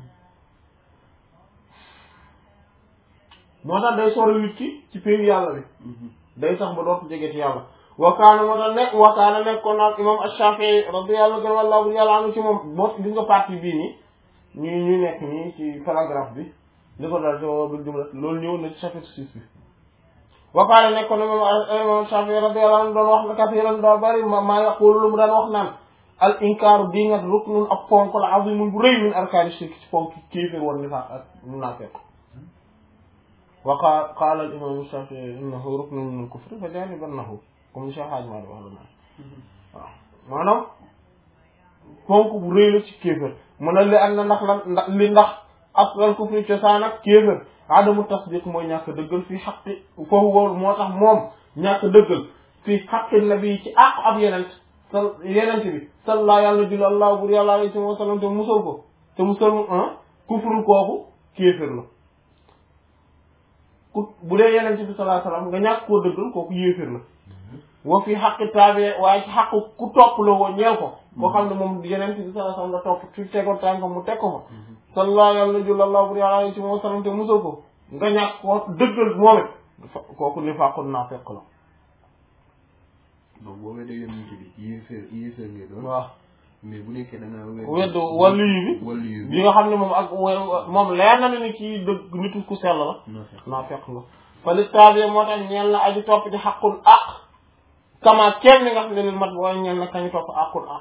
moo tax day sori nit ki ci péewu yàlla bi day tax ba dootu jege ci yàlla wakaana moo tax wakaana nekkoon naag imam Ash-Shafi'i radiyallahu anhu wallahu yàlla anu ci moom boo gis nga partie bii nii ñu nekk nii ci paragraphe bi li ko dal so bil jumla loolu ñëw na ci chapitre 6 bi wakaana nekkoon na imam Ash-Shafi'i radiyallahu anhu doon wax na kasiran daa bari maa yaqulu lu mu daan wax naan al inkaaru bi nga ruknun ak ponk la azimun bu rëy min arkaani shirk ci ponk kéeféer war nifaaq ak munaafiq wa qaala al imam Shafi'i innahu ruknun min al kufri fa janibannahu comme Cheikh Hadj Malick wax la waaw maanaam ponk bu rëy la ci kéeféer mu ne li am na ndax aslal kufri cosaan ak kéeféer adamu tasdiq mooy ñàkk dëggal fii xaqi foofu wóolu moo tax moom ñàkk dëggal fii xaqi nabi ci àqu ab yenent bi salla yàlla julli allah bur yàlla alayhi wa sallam te musal ko te musal kufru kooku kéeféer la bu dee yenent bi sallallahu alayhi wa sallam nga ñàkk koo dëggal kooku yéeféer la wa fi xaqi taabi waaye ci xaqu ku topp la woo ñeel ko koo xam ne moom yeneen bi sallallahu alayhi wasallam la topp ci tegoon tànkam mu teg ko fa sallallahu alayhi wa sallam te musal ko nga ñàkk ko dëggal moom it kooku nifaaqun naafiq la donc boo weddee yonent bi yéeféer ngay doon waaw mais bu nekkee da nga weddu waliyu bi nga xam ne moom ak moom leer na ni kii dëgg nitu ku sell la naafiq la fali tabi moo tax ñeel na aji topp di xaqul aq kama kenn ni nga xam ne lil mat booy ñeel na kañu topp aqul aq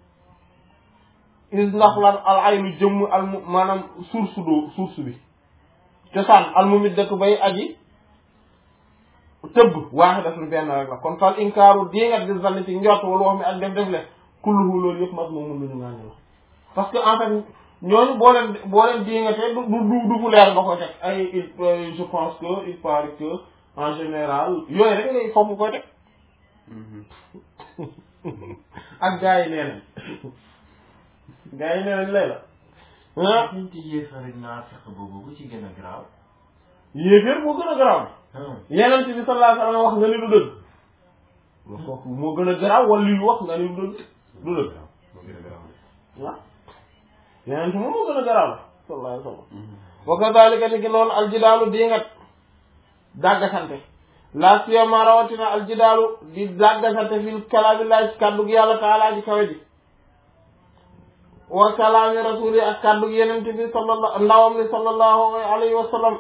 is ndax lan al aynu jëmm al maanaam source bi cosaan al mumiddatu bay aji tëbb waaxidatun benn rek la kon fal inkaaru dingat di zanni ci njort wala wax mi ak def le kulluhu loolu yëpp mag moom mun nañu ngaane la parce que en fait ñooñu boo leen dingatee du fu leer nga koy teg ay je pense que il paraît que en général yooyu rek ngay foofu koy teg ak gars yi nee nañ lay la ñu ci yéefar rek naa fex boobu bu ci gën a garaaw yéefar moo gën a garaaw yeneen bi sallallahu alayhi wa sallam wax nga ni du dëgg kooku moo gën a garaaw wala li wax nga ni du dëgg waaw yeneen moom moo gën a garaaw sallallahu alayhi wa sallam wa kadhalika ni ki noonu aljidaalu dingat dàggasante la siyama rawatina aljidaalu di dàggasante fil kalaamillahi ci kàddu gi yàlla taala ji kawe ji wa kalaami rasuli ak kàddu gi yeneen bi sallallahu ndawam li sallallahu alayhi wa sallam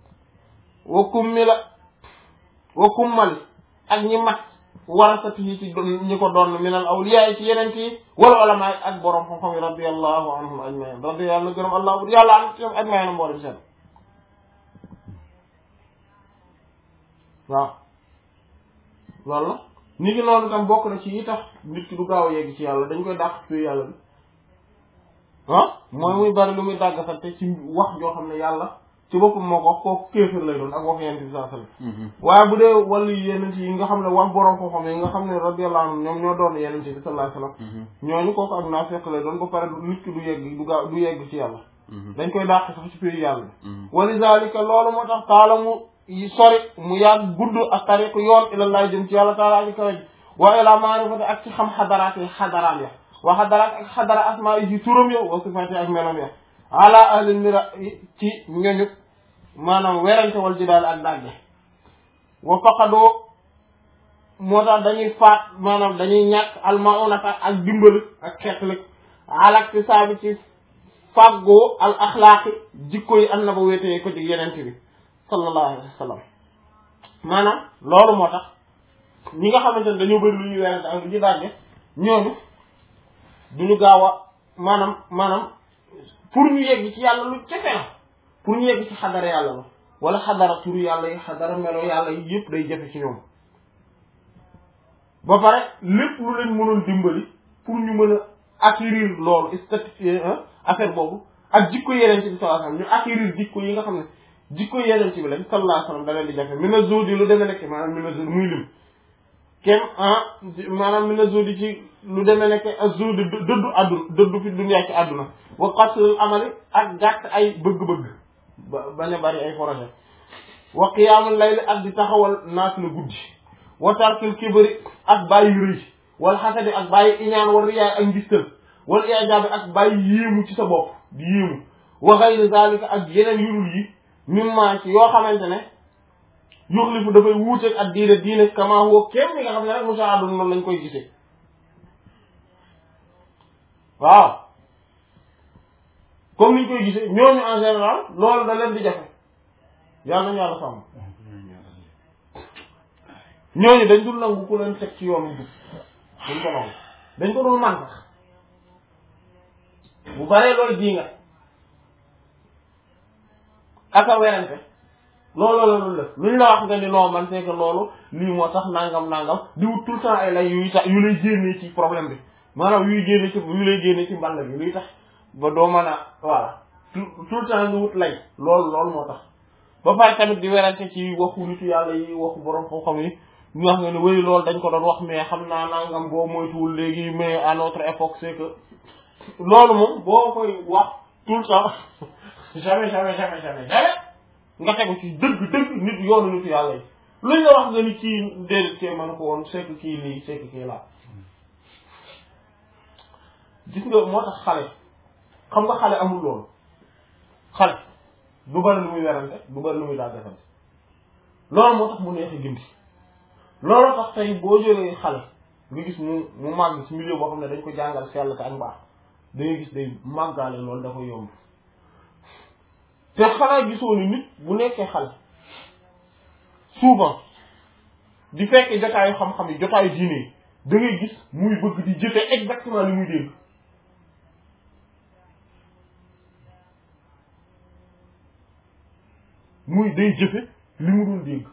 wa kummali ak ñi mat warasati yi ci ñi ko doon minal awliya yi ci yeneen yi wala ulama ak borom xam-xam yi radiyallahu anhum ajmain radiyallahu gërëm allah bu yàlla am ci ñoom ajmain mboolem seen waaw loolu la nit ki noonu tam bokk na ci yi tax nit ki du gaaw a yegg ci yàlla dañ koy dàq ci yàlla bi mooy muy bari lu muy dàggasante ci wax joo xam ne yàlla ci boppam moo ko wax kooku kéefër lay doon ak wax yenent bi sallallahu alayhi wasallam waaye bu dee wàllu yenent yi nga xam ne wax borom ko xam yi nga xam ne radiyallahu anhum ñoom ñoo doon yenent bi sallallahu alayhi wasallam ñooñu kooku ak naafeq lay doon ba pare nit ki du yegg ci yàlla dañ koy dàq sax ci pays yàlla bi walidhalika loolu moo tax taala mu sori mu yàgg gudd ak tariqu yoon ilallah jëm ci yàlla taala aji kawe ji wa ila maarifati ak ci xam xadaraat yi xadaraam ya wa xadaraat ak xadara asmaa yi ci turam ya wa sifaati ak melam ya ala ahlil mira ci ñoñu maanaam werante wal jidaal ak dàgge wa faqadoo moo tax dañuy faat maanaam dañuy ñàkk almaunata ak dimbali ak xeetlik alakti saabi ci fàggoo al axlaaqi jikko yi an na ba wéetee ko ci yenente bi sallallahu alayhi wa sallam maanaam loolu moo tax ñi nga xamante ne dañoo bëri lu ñuy werante ak lu ci dàgge ñooñu duñu gaaw a maanaam pour ñu yegg ci yàlla lu jafe la pour ñu yegg ci xadara yàlla la wala xadara turu yàlla yi xadara melo yàlla yi yëpp day jafe ci ñoom ba pare lépp lu leen mënoon dimbali pour ñu mën a acquérir loolu statut affaire boobu ak jikko yeneen ci bi sallallahu alayhi wasallam ñu acquérir jikko yi nga xam ne jikko yeneen ci bi lañ sallallahu alayhi wasallam da leen di jafe mina zodi lu demee nekk maanaam mina zodi muy lim kem maanaam mina zodi ci lu demee nekk azodi dëddu àdduna dëddu fi dunya ci àdduna wa qasrul amali ak gàtt ay bëgg-bëgg bañ a bari ay projet wa qiyaamul layli ak di taxawal naat la guddi wa tarkil kibri ak bàyyi rëy wal xasadi ak bàyyi iñaan wal riyaay ak ngistal wal i'jaabi ak bàyyi yéemu ci sa bopp di yéemu wa ghayri zalika ak yeneen yurul yi mimma ci yoo xamante ne yuxlifu dafay wuuteeg ak diine kama huwa kenn mi nga xam ne rek musaadun noonu lañ koy gisee waaw comme niñ koy gisee ñooñu en général loolu da leen di jafe yàlla nañu yàlla sàmm ñooñu dañ dul nangu ku leen teg ci yoonu dugg dañ ko nangu dañ ko dul man sax bu baree loolu ji nga aka werante loolu la luñ la wax nga ni non man c'est que loolu lii moo tax nangam di wut tout le temps ay lay yu lay génnee ci problème bi maanaam yu lay génnee ci mbàll bi luy tax ba doo mën a voilà tout le temps nga wut lay loolu moo tax ba pare tamit di werante ci waxu nitu yàlla yi waxu borom xam-xam yi ñu wax nga ne wéy loolu dañ ko doon wax mais xam naa nangam boo moytuwul léegi mais à notre époque c'est que loolu moom boo koy wax tout le temps jamais nga tegu ci dëgg nit yoonu nitu yàlla yi luñ la wax nga ni kii déedéet kii mën ko woon c'est que kii lii c'est que kii laa gis nga moo tax xale xam nga xale amul loolu xale du bari lu muy werante du bari lu muy daa defante loolu moo tax mu neex a gindi loolu tax tey boo jëlee xale nga gis mu màgg ci milieu boo xam ne dañ ko jàngal sell te ak mbaax da ngay gis day màggaale loolu dafa yomb te xanaa gisoo ni nit bu nekkee xale souvent di fekk jotaayu xam-xam yi jotaayu diine yi da ngay gis muy bëgg di jëfe exactement li muy dégg muy day jëfe li mu dul dégg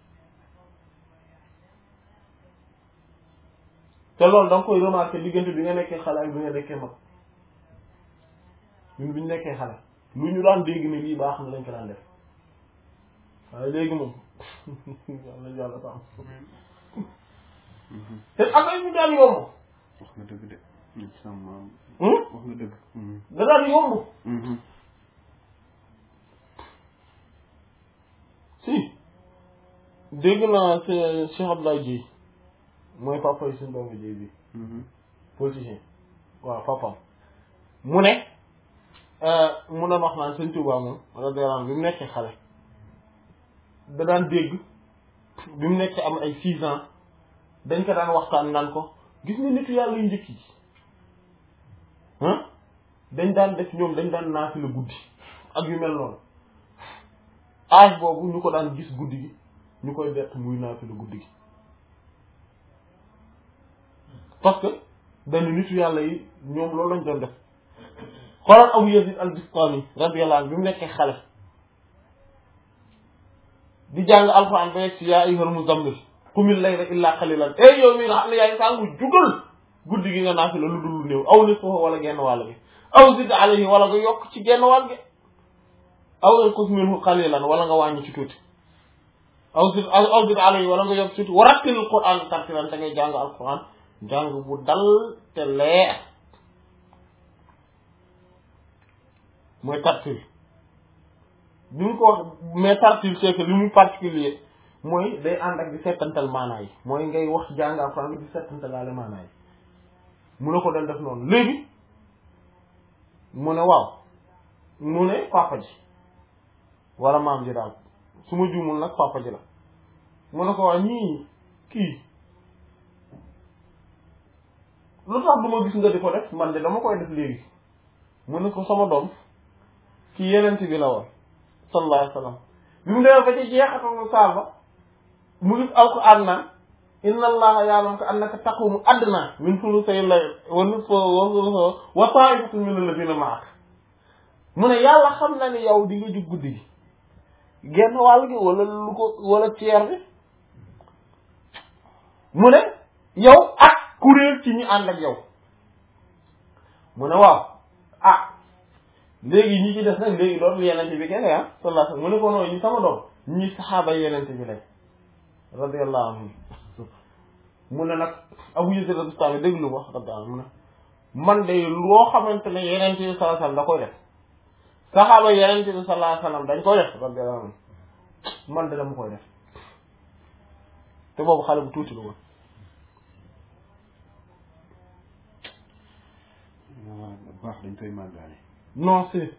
te loolu da nga koy remarquer diggante bi nga nekkee xale ak bi nga nekkee mag ñun bi ñu nekkee xale lu ñu daan dégg ne lii baax na lañ ko daan def waaye léegi moom yàlla sàmm te affaire bi daan yomb wax nga dëgg de sama wax nga dëgg da daan yomb si dégg naa Cheikh Abdoulaye Dieye mooy papa yi suñu doomu Dieye bi politicien waaw papam mu ne mu doon wax naan Sëñ Tuubaa moom radiyallaahu anhu bi mu nekkee xale da daan dégg bi mu nekkee am ay 6 ans dañ ko daan waxtaan naan ko gis nga nitu yàlla yu njëkk yi dañ daan def ñoom dañ daan naafila guddi ak yu mel noonu âge boobu ñu ko daan gis guddi gi ñu koy bett muy naafila guddi gi parce que benn nitu yàlla yi ñoom loolu lañ doon def xoolal Abu Yazid al-Bistami radiyallahu anhu bi mu nekkee xale di jàng alxuraan ba yegg si yaa ayyuhal muzammil qumil layla illaa qalilan yow mi nga xam ne yaa ngi sàngu jugal guddi gi nga naafila lu dul lu néew aw nisfahu wala genn wàll gi aw zid alayhi wala nga yokk ci genn wàll gi aw inqus minhu qalilan wala nga wàññi ci tuuti aw zid alayhi wala nga yokk ci tuuti wa rattilil qur'aan tartiilan te ngay jàng alxuraan jàng bu dal te leer mooy tartil bi mu ko wax mais tartil c'est que li mu particulier mooy day ànd ak di settantal maanaa yi mooy ngay wax jàng alxuraan bi di settantalaale maanaa yi mu ne ko doon def noonu léegi mu ne waaw mu ne papa ji wala maam ji daal su ma juumul nag papa ji la mu ne ko waa ñii kii lu tax du ma gis nga di ko def man de dama koy def léegi mu ne ko sama doom kii yenent bi la woon sallallahu alayhi wa sallam bi mu demee ba ci jeexatalu saar ba mu gis alquran naan inna allaha ya'lamu annaka taqumu adna min thuluthay al-layl wa nisfahu wa ta'ifatun min alladhina ma'ak mu ne yàlla xam na ni yow di nga jug guddi gi genn wàll gi wala lu ko wala ceer bi mu ne yow ak kuréel ci ñi ànd ak yow mu ne waaw léegi ñi ci des nag léegi dootul yenente bi kene sallallahu alayhi wasallam mu ne ko noonu ñi sama doom ñi saxaaba yenente bi lañ radiyallahu anhu mu ne nag Abu Yazid al-Bistami déglu wax radiyallahu anhu mu ne man de loo xamante ne yenente bi sallallahu alayhi wasallam da koy def saxaaba yenente bi sallallahu alayhi wasallam dañ koy def radiyallahu anhu man de dama koy def te boobu xale bu tuuti la woon baax dañ koy màggaale non c'est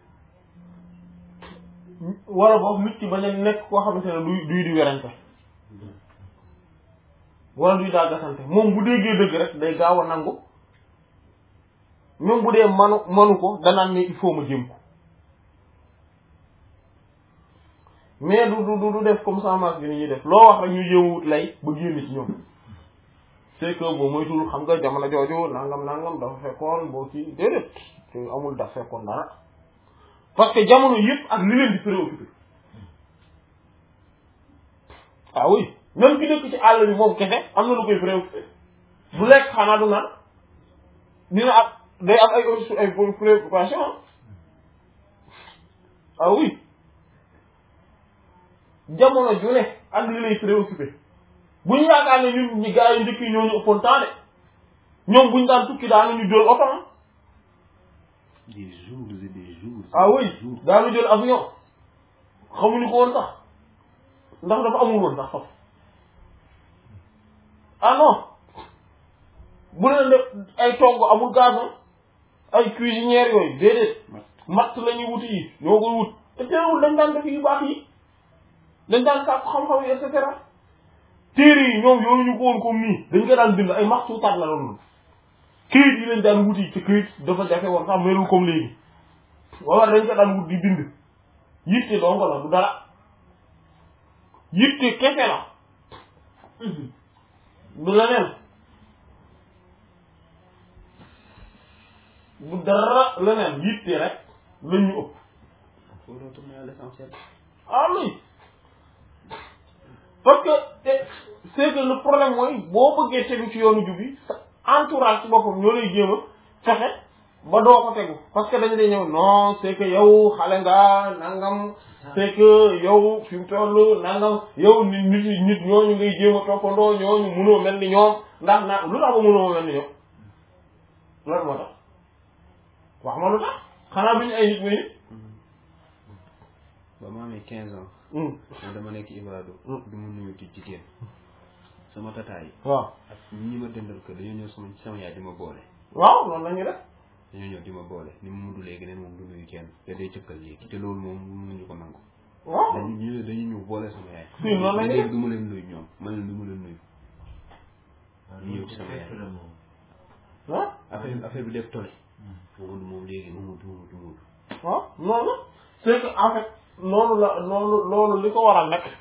wala boobu nit ki bañ a nekk koo xamante ne duy di werante wala duy daa gasante moom bu déggee dëgg rek day gaaw a nangu même bu dee manu ko danaan ne il faut ma jéem ko mais du def comme ça marche bi ni ñuy def loo wax rek ñu jéem wut lay ba génn ci ñoom c'est que boo moytuwul xam nga jamono jooju nangam dafa fekkoon boo kii déedéet amul dafa fekkoon dara parce que jamono yëpp ak li leen di préoccupé ah oui même ki dëkk ci àll bi moom kese am na lu koy préoccupé bu lekk xanaa du naan dina am day am ay préoccupation ah oui jamono ju ne ak li lay préoccupé bu ñu yaakaar ne ñun ñi gars yi njëkk yi ñoo ñu ëppoon temps de ñoom bu ñu daan tukki daanu ñu jël oto des jours et des jours. ah oui daanu jël avion xamuñu ko woon sax ndax dafa amul woon sax foofu ah non bu leen def ay togg amul gazon ay cuisinière yooyu déedéet matt la ñuy wuti yi ñoo koy wut te teewul dañ daan def yu baax yi dañ daan sàkk xam-xam yi et cetera téere yi ñoom yooyu ñu ko woon comme nii dañ ko daan bind ay maxtuutaat la doon këyit yi lañ daan wuti ci këyit dafa jafe woon sax melul comme léegi wala dañ ko daan wut di bind yitte dongo la du dara yitte kese la du leneen du dara leneen yitte rek lañ ñu ëpp. faut retourner à l'essentiel. ah oui parce que c'est que le problème mooy boo bëggee tegu ci yoonu jub yi sa entourage ci boppam ñoo lay jéem a fexe ba doo ko tegu parce que dañu lay ñëw non c'est que yow xale nga nangam c'est que yow fi mu toll nangam yow nit ñooñu ngay jéem a toppandoo ñooñu mënoo mel ni ñoom ndax naa lu tax ba mënoo mel ni ñoom loolu moo tax wax ma lu tax xanaa duñu ay nit muy nit. ba ma amee 15 ans. man dama nekk Ibaadu. du ma nuyu ci jigéen. sama tataay yi. waaw ak ñi ma dendal ko dañoo ñëw sama yaay di ma boole. waaw loolu la ñuy def. dañoo ñëw di ma boole ni mu mudd léegi ne moom du nuyu kenn te day cëkkal léegi te loolu moom mënuñu ko nangu. waaw dañu ñëw boole sama yaay. si noonu la ñuy def du ma leen nuyu ñoom man leen du ma leen nuyu. ñu ñëw ci sama yaay. ah affaire bi def tole. moom léegi mu mudd. waaw noonu c'est que en fait loolu li ko waral nag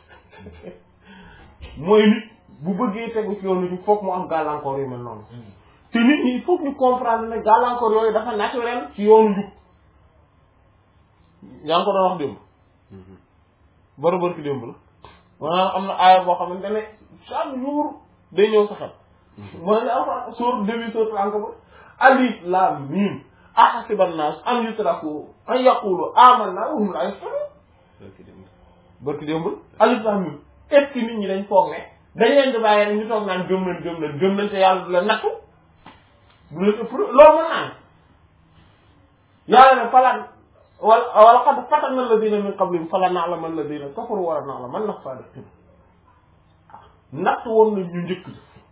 mooy nit bu bëggee tegu ci yoonu ñu foog mu am gàllankoor yu mel noonu te nit ñi il faut que ñu comprendre ne gàllankoor yooyu dafa naturel ci yoonu njub yaa ngi ko doon wax démb bari ki démb la maanaam am na aaya boo xamante ne chaque jour day ñëw sa xel mooy ne alxuraan sourate début sourate Ankabut alif laam miim ahasiba an-naas an yutraku an yaqulu amanna wa hum laa yaftanuun barki démbul alif laam miim est-ce que nit ñi dañ foog ne dañ leen di bàyyi rek ñu toog naan gëm nañ te yàlla du la nattu du la ëpp loolu mën naa yàlla ne falan wala qad fatanna alladina min qablihim fala na'lamu alladina kafaru wa na'lamu as-saadiqiin natt woon nañ ñu njëkk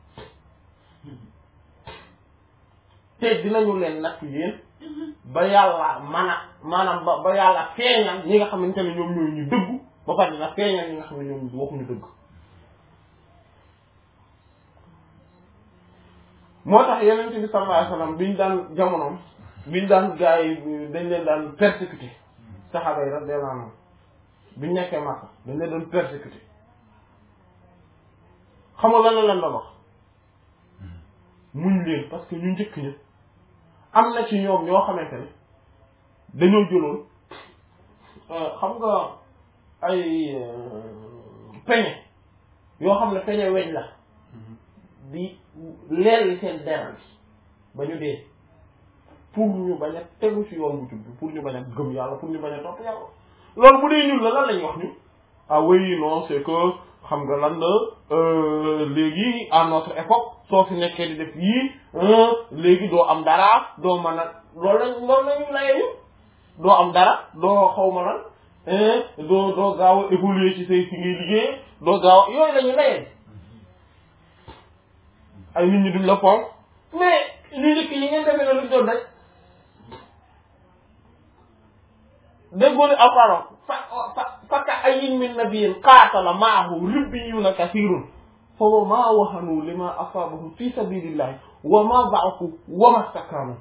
te dinañu leen natt yéen ba yàlla maanaam ba yàlla feeñal ñi nga xamante ne ñoom ñooy ñu dëggu ba pare dina feeñal ñi nga xam ne ñoom waxuñu dëgg moo tax Yonent bi sallallahu alayhi wasallam biñ daan jamonoom biñ daan gaa yi dañ leen daan persécuté saxaaba yi radiyallahu anhum biñ nekkee Makka dañ leen doon persécuté xam nga lan la leen doon wax muñ leen parce que ñu njëkk ña am na ci ñoom ñoo xamante ne dañoo jëloon xam nga ay peñe yoo xam ne peñe weñ la di leerli seen der bi ba ñu dee pour ñu bañ a tegu ci yoon bu jub pour ñu bañ a gëm yàlla pour ñu bañ a topp yàlla loolu bu dee ñun la lan lañuy wax ñu ah oui non c'est que xam nga lan la léegi à notre époque soo fi nekkee di def yii léegi doo am dara doo mën a loolu lañu layee ñu doo am dara doo xaw ma lan doo gaaw a évoluer ci say fi ngay liggéey doo gaaw a yooyu lañu layee ay nit ñi duñ la fonk mais li njëkk yi ngeen defee ne luñ doon daj déggoo ne alxuraan fa ka ayyin min nabiyyin qaatala ma'ahu ribbiyuuna kasiirun fa maa wahanuu limaa asaabahum fi sabiilillaahi wa maa da'ufuu wa maa stakaanuu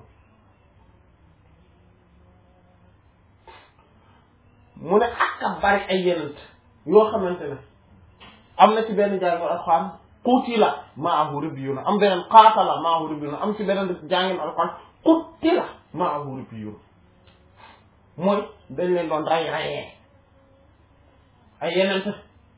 mu ne ak bari ay yenent yoo xamante ne am na ci benn jàng alxuraan qutila ma'ahu ribbiyuuna am beneen qaatala ma'ahu ribbiyuuna am ci beneen jàngin alxuraan qutila ma'ahu ribbiyuuna mooy dañ leen doon rayee ay yeneen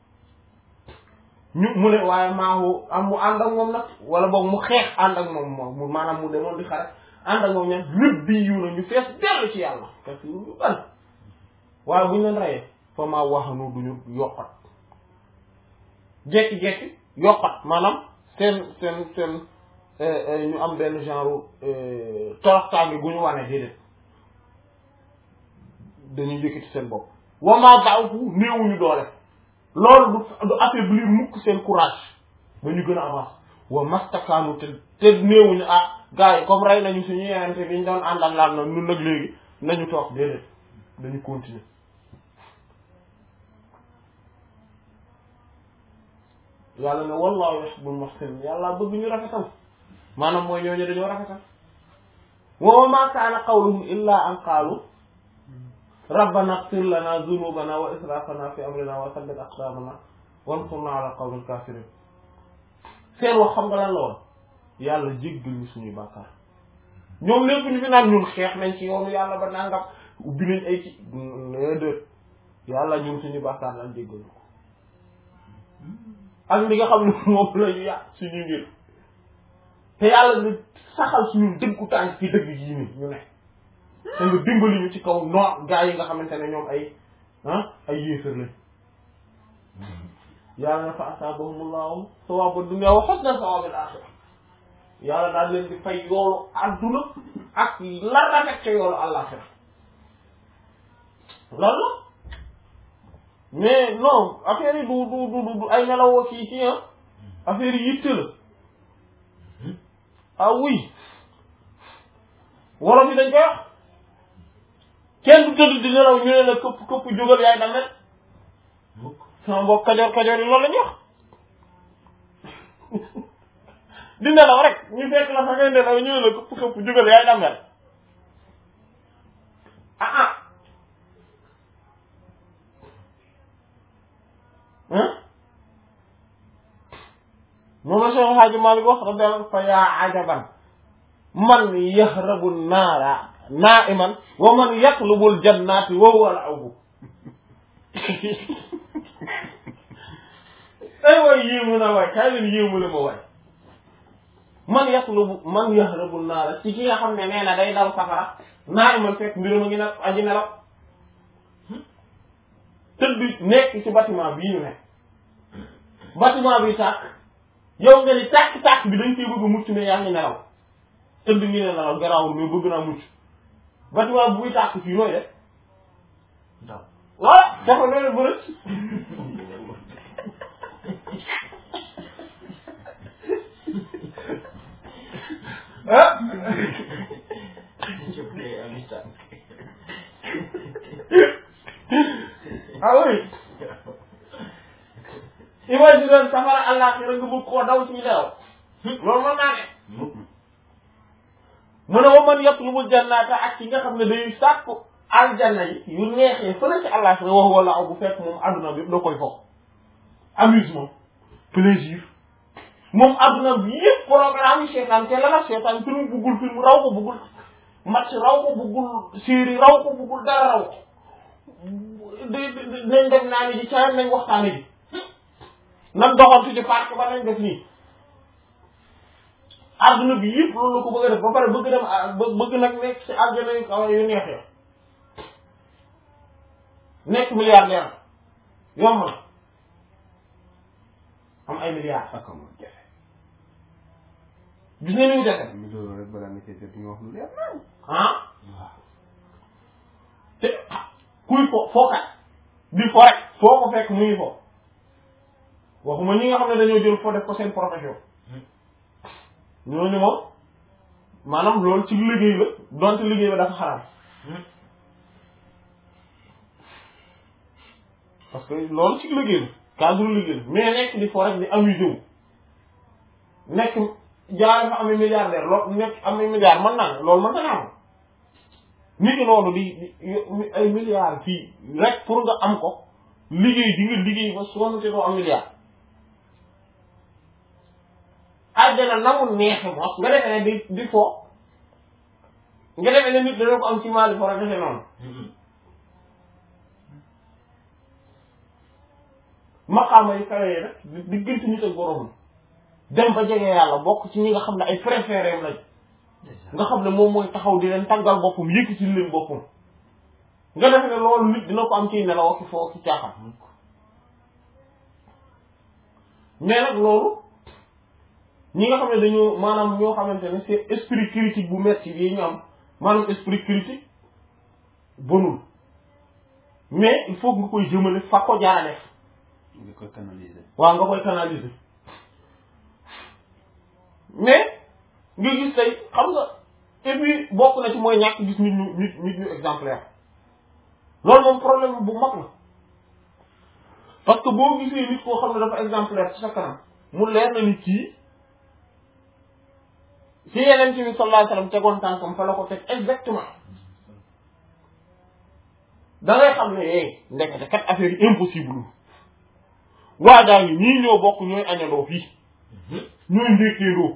ñu mu ne waaye maahu am mu ànd ak moom nag wala boog mu xeex ànd ak moom maanaam mu demoon di xare ànd ak moom ñan rëbbi yu na ñu fees dellu ci yàlla parce que ñu bari waaye bu ñu leen rayee fa maa waxanu duñu yokkat jekki-jekki yokkat maanaam seen ñu am benn genre toroxtaange bu ñu wane déedéet dañuy yëkkati seen bopp wamaa daaw fu néewuñu doole loolu du affaiblir mukk seen courage ba ñu gën a avance wa mastakaanu te néewuñu gars yi comme rey nañu suñu yenente bi ñu doon àndal laal noonu ñun nag léegi nañu toog déedéet dañu continuer yàlla ne wallahu yuhibbul muhsinin yàlla bëgg ñu rafetal maanaam mooy ñooñu dañoo rafetal wa ma kaana qawluhum illa an qaalu rabbana ighfir lana dhunubana wa israfana fi amrina wa thabbit aqdamana wansurna ala qawmil kafirin seen wax xam nga lan la woon yàlla jéggal ñu suñuy bàkkaar ñoom lépp ñu fi naan ñun xeex nañ ci yoonu yàlla ba nangam ubbi nañ ay ci déet yàlla ñun suñu bàkkaar lan jéggal ñu ko ak li nga xam ne moom la ñu yàq suñu ngir te yàlla na saxal suñu dëggu tànk ci dëgg yii nii ñu ne te nga dimbali ñu ci kaw noo gaa yi nga xamante ne ñoom ay yéefar lañ yàlla na fa asaabahumullahu sawaaba dunya wa husna sawaabil aaxira yàlla daal leen di fay yoolu adduna ak la rafet ca yoolu àllaaxira loolu la mais non affaire yi du ay nelawoo kii affaire yi yitte la ah oui wolof yi dañ koy wax kenn du tëdd di nelaw ñu ne la këpp jógal yaay damet sama mbokk kajoor yi loolu la ñuy wax di nelaw rek ñu fekk la fa ngay nelaw ñu ne la këpp jógal yaay damet moom la Cheikh Hadji Malick wax radiyallahu fa yaa ajaban man yahrabu naara naiman wa man yatlubul jannati wa huwa al-awbu ay waay yéemu na waay kaay leen yéemu na ma waay man yahrabu naara ci ki nga xam ne nee na day daw safara naiman fekk mbirum a ngi nag aji nelaw tëdd nekk ci bâtiment bii ñu nekk bâtiment bi tàkk yow nga ni tàkk bi dañ koy bëgg a mucc ne yaa ngi nelaw tëdd ngi ne nelaw garaawul mais bëgg naa mucc bâtiment buy tàkk fii nooy def ndaw voilà dafa loolu bu rëcc ah oui imagine safara àllaaxira nga bëgg koo daw ci nelaw loolu mën naa ne mu ne wa man yatlubul jannata ak ci nga xam ne day sàkku aljanna yi yu neexee fële ci àllaaxira wax wala aw bu fekk moom adduna bi yëpp da koy foog amusement plaisir moom adduna bi yëpp programme yi seetaan te la nag seetaan film buggul film raw ko buggul match raw ko buggul série raw ko buggul dara raw ko nañ dem naa ni ji caayam nañ waxtaane ji nan doxantu ci parc ba nañ def nii adduna bi yëpp loolu la ko bëgg a def ba pare bëgg dem bëgg nag nekk ci aljana yu kaw yu neexee nekk milliardaire yomb na am ay milliards ak amul jafe. gis nga ni mu jafe mu doon rek balaa nga cee jot nga wax lu leer. waaw te kuy fookat di fo rek foo ko fekk muy fo waxuma ñi nga xam ne dañoo jël fo def ko seen profession ñooñu moom maanaam loolu ci liggéey la donte liggéey ba dafa xaraam parce que loolu ci liggéey la cadre liggéey la mais nekk di fo rek di amusé wu nekk jaay fa amee milliardaire loolu nekk amee milliard mën naa ne loolu mën na am nit ki noonu di ay milliards fii rek pour nga am ko liggéey di nga liggéey ba sonn te doo am milliard àjjana na mu neexe mos nga defee ne di fo nga defee ne nit dana ko am ci maali fo rek defee noonu maqaama yu kawee rek diggante nit ak borom dem ba jege yàlla bokk ci ñi nga xam ne ay préféré lañ nga xam ne moom mooy taxaw di leen tàggal boppam yëkkati leen boppam nga def ne loolu nit dina ko am ci nelaw ki foo ki caaxaan mais nag loolu ñi nga xam ne dañoo maanaam ñoo xamante ne c'est esprit critique bu metti yi ñu am maanaam esprit critique bonul mais il faut nga koy jëmale fa ko jaarale nga koy canaliser. waaw nga koy canaliser mais nga gis tey xam nga et puis bokk na ci mooy ñàkk gis nit ñu exemplaire loolu moom problème bu mag la parce que boo gisee nit koo xam ne dafa exemplaire ci sa kanam mu leer na nit kii ci yeneen ci bi sallallahu alayhi wasallam tegoon tànkam fa la ko teg exactement da ngay xam ne ndekete kat affaire yi impossible waa daa ngi ñii ñoo bokk ñooy añandoo fii ñooy ndékkeendoo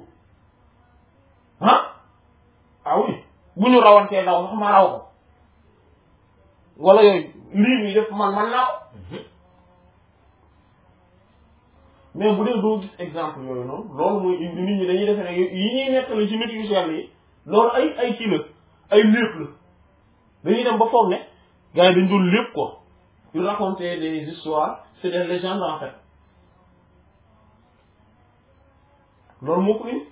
ah oui bu ñu rawantee daw sax ma raw ko wala yooyu lii nii def man naa ko mais bu dee doo gis exemple yooyu noonu loolu mooy indi nit ñi dañuy defe ne yi ñuy nettali ci nit yu sell yi loolu ay kii la ay lépp la dañuy dem ba foog ne gars yi dañ doon lépp quoi ils racontaient des histoires c'est des légendes en fait loolu moo ko indi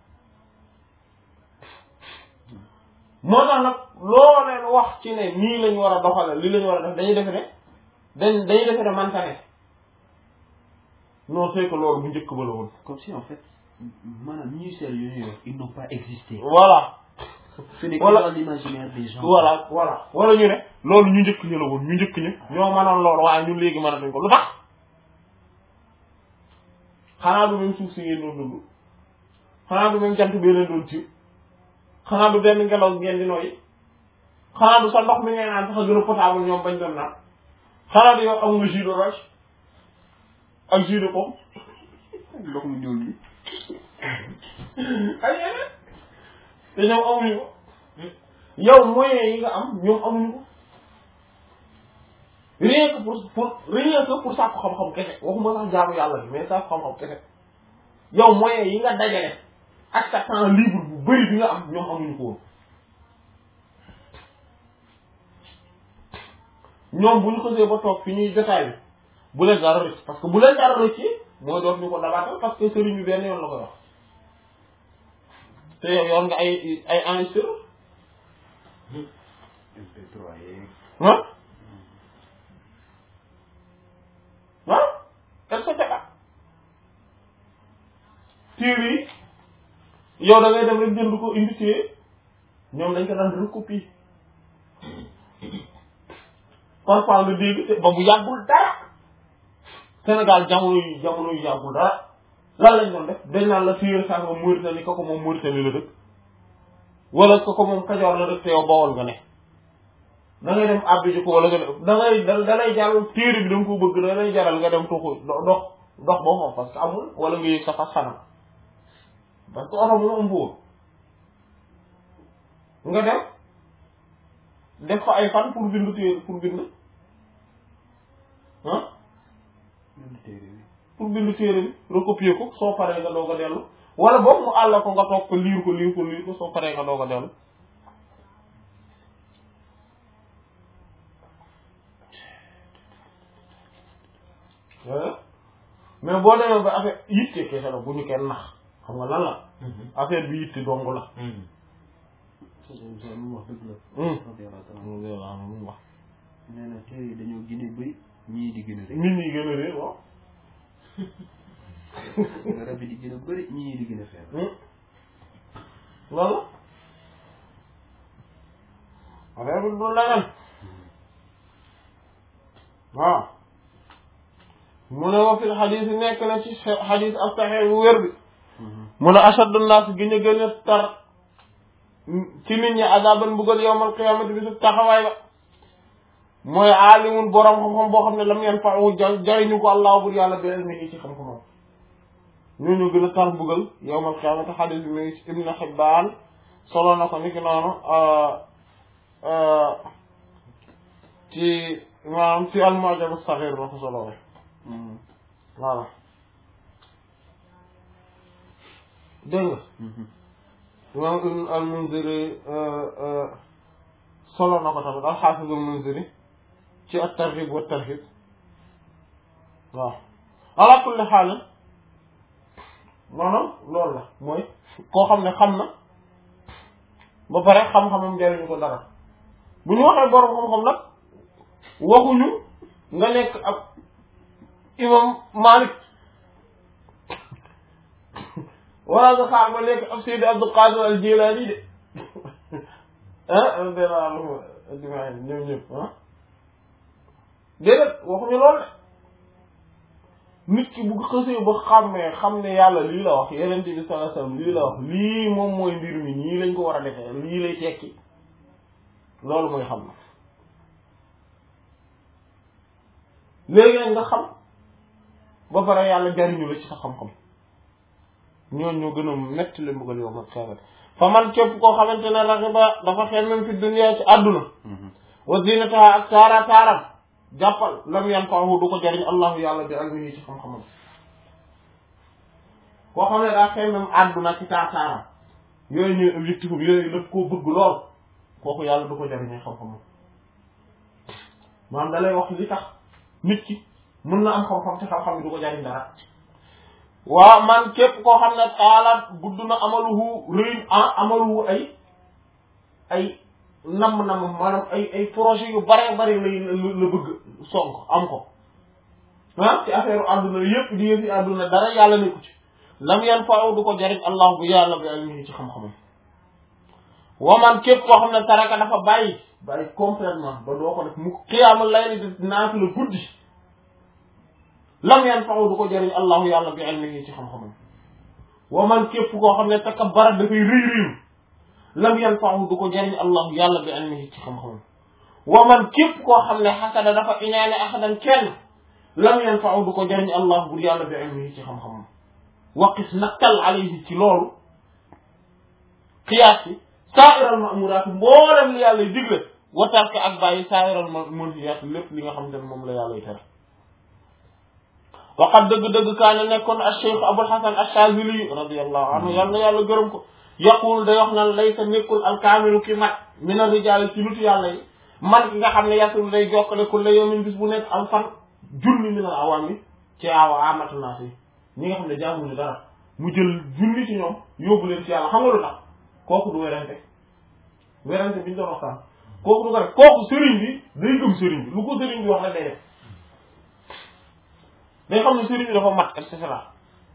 moo tax nag loo leen wax ci ne nii lañu war a doxale lii lañu war a def dañuy defe ne dañuy defe ne manta ne non c'est que loolu bu njëkk ba la woon comme si en fait maanaam ñuy seet yu ñuy wax ils n'ont pas existé. voilà ce n'est que dans l'imaginaire des gens. voilà wala ñu ne loolu ñu njëkk ñu la woon ñu njëkk ñu ñoo mënoon loolu waaye ñun léegi mënatuñ ko lu tax xanaa du même suuf si ngeen doon dund xanaa du même jant bi leen doon tiw xanaa du benn ngelaw ngeen di nooyi xanaa du sa ndox mi ngay naan sax a gën a potable ñoom bañ doon naan xanaa du yow am nga jus d'orange ak jus de pomme ndox mu ñuul bi ay yeneen te ñoom amuñu ko yow moyens yi nga am ñoom amuñu ko rien que pour sàkku xam-xam kese waxuma sax jaamu yàlla bi mais sàkku xam-xam kese yow moyens yi nga dajale ak sa temps libre bu bari bi nga am ñoom amuñu ko woon ñoom bu ñu xësee ba toog fi ñuy jotaay bi bu leen dara rëcc parce que bu leen dara rëcc mooy doot ñu ko dabaatal parce que sëriñ bi benn yoon la koy wax te yow yoon nga ay enregistreur MP3 yeeg et cetera téere yi yow da ngay dem rek jënd ko indi téere ñoom dañ ko daan recopier parfois nga dégg te ba bu yàggul dara Sénégal jamono yu yàggul dara lan lañ doon def dañ naan la téere sànga Mauritanie ko moom Mauritanie la dëkk wala ko moom Kajoor la dëkk te yow Bawol nga ne da ngay dem àbbi ko wala nga dem da lay jaral téere bi da nga ko bëgg da lay jaral nga dem tuxu dox ba foofu parce que amul wala nga yëg sa fas xanam parce que oto moom am fóor nga dem def fa ay fan pour bind téere pour bind bi recopier ko soo paree nga doog a dellu wala boog mu àll ko nga toog ko liir ko soo paree nga doog a dellu mais boo demee ba affaire yitte kese la bu ñu kenn nax xam nga lan la affaire bi yitte dong la mu wax dëgg la mu wax nee na téere yi dañoo gën a bëri ñii di gën a rëy nit ñi gën a réer waaw garab yi di gën a bëri ñii di gën a feebar loolu affaire bi du leneen waaw mu ne wa fil xadis yi nekk na ci xadis ak saxee bu wér bi mu ne ashaddu naas gën a gën a tar ci nit ñi azaban mbugal yawmal qiyaamati bi su taxawaay ba mooy aalimun borom xam-xam boo xam ne lam yanfa'u jariñu ko allah bur yàlla bi ilmihi ci xam-xamam ñooñu gën a tar mbugal yawmal qiyaamati xadis bi mu ngi ci Ibn Hibbaan solo na ko niki noonu ci maanaam ci al-Mu'jam as-Saghir la ko solo rek voilà dégg nga imam Ibn al-Munziri solo na ko tamit al-Hafiz al-Munziri ci at-Targhib wa at-Tarhib waaw ala kulli haal maanaam loolu la mooy koo xam ne xam na ba pare xam-xamam jariñu ko dara bu ñu waxee borom xam-xam nag waxuñu nga nekk ab imam Malik wala nga xaar ba nekk ab Seydi Abdul Qadir al Jilani de ñoom ñëpp déedéet waxuñu lool de nit ki bu xësee ba xàmmee xam ne yàlla lii la wax Yonent bi sallallahu alayhi wasallam lii la wax lii moom mooy mbir mi nii lañ ko war a defee lii lay tekki loolu mooy xam na léegi nag nga xam ba pare yàlla jariñu la ci sa xam-xam ñooñu ñoo gën a metti le mbugal yow ma xeexat fa man képp koo xamante ne raxiba dafa xel même fi dunya ci àdduna wa zinataha ak taara taaram jàppal lam yanfa'uhu du ko jariñ allahu yàlla bi ilmihi ci xam-xamam koo xam ne daa xel même àdduna ci taaram yooyu ñooy objectif bi yooyu daf koo bëgg lool kooku yàlla du ko jariñee xam-xamam maanaam da lay wax li tax nit ki mën na am xam-xam te xam-xam bi du ko jariñ dara waaw man képp koo xam ne taalaat gudd na amaluhu rëy amaluhu ay namm maanaam ay projet yu bare bare la bëgg sonk am ko ci affaire àdduna yépp di yëfi àdduna dara yàlla nekku ci lam yan faaw du ko jariñ allah bu yàlla bi ilmihi ci xam-xamam wa man képp koo xam ne taraka dafa bàyyi complètement ba doo ko def mu xiyaamul layli di naatu la guddi lam yan faaw du ko jariñ allahu yàlla bi ilmihi ci xam-xamam wa man képp koo xam ne takabbara dafay réy lam yan faaw du ko jariñ allahu yàlla bi ilmihi ci xam-xamam wa man képp koo xam ne xasada dafa iñaane axadan kenn lam yan faaw du ko jariñ allah bu yàlla bi ilmihi ci xam-xamam waqis nattal alayhi ci loolu qiyaas bi saa'iral ma'muraat mboolem li yàlla digle wa tarka ak bàyyi saa'iral manhiyaat lépp li nga xam ne moom la yàlla tere waqat dëgg-dëgg kaane nekkoon al-Cheikh Abul Hasan al-Shazili radiyallahu anhu yàlla na yàlla gërëm ko yaqul day wax naan laysa nekkul al-kaamilu ki mat mina rijaal ci lutu yàlla yi man ki nga xam ne yasul day jokkale ku la yawmin bis bu nekk am fan junni min al-awaami ci amatu naas yi ñi nga xam ne jaamuñu dara mu jël junni ci ñoom yóbbu leen ci yàlla xam nga lu tax kooku du werante bi ñu doon waxtaan kooku du ko def kooku sëriñ bi day gëm sëriñ bi lu ko sëriñ bi wax rek day def day xam ne sëriñ bi dafa mat et cetera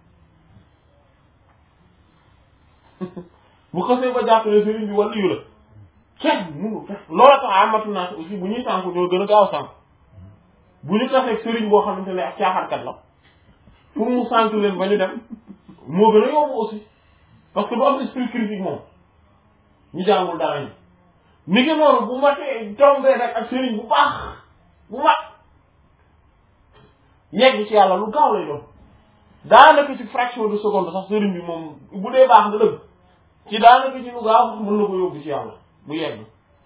bu xasee ba jàppale sëriñ bi wala yu la kenn mënu def loola tax amatu naa aussi bu ñuy sànku ñoo gën a gaaw a sànku bu ñu taxee sëriñ boo xamante ne ak caaxaankat la pour mu sànku leen ba ñu dem moo gën a yomb aussi parce que du am esprit critique moom ñu jàngul dara ñu ni ngi noonu bu matee tombé rek ak sëriñ bu baax bu mat yegg ci yàlla lu gaaw lay doon daanaka ci fraction de seconde sax sëriñ bi moom bu dee baax na dëgg ci daanaka ci lu gaaw sax mën na ko yóbbu ci yàlla bu yegg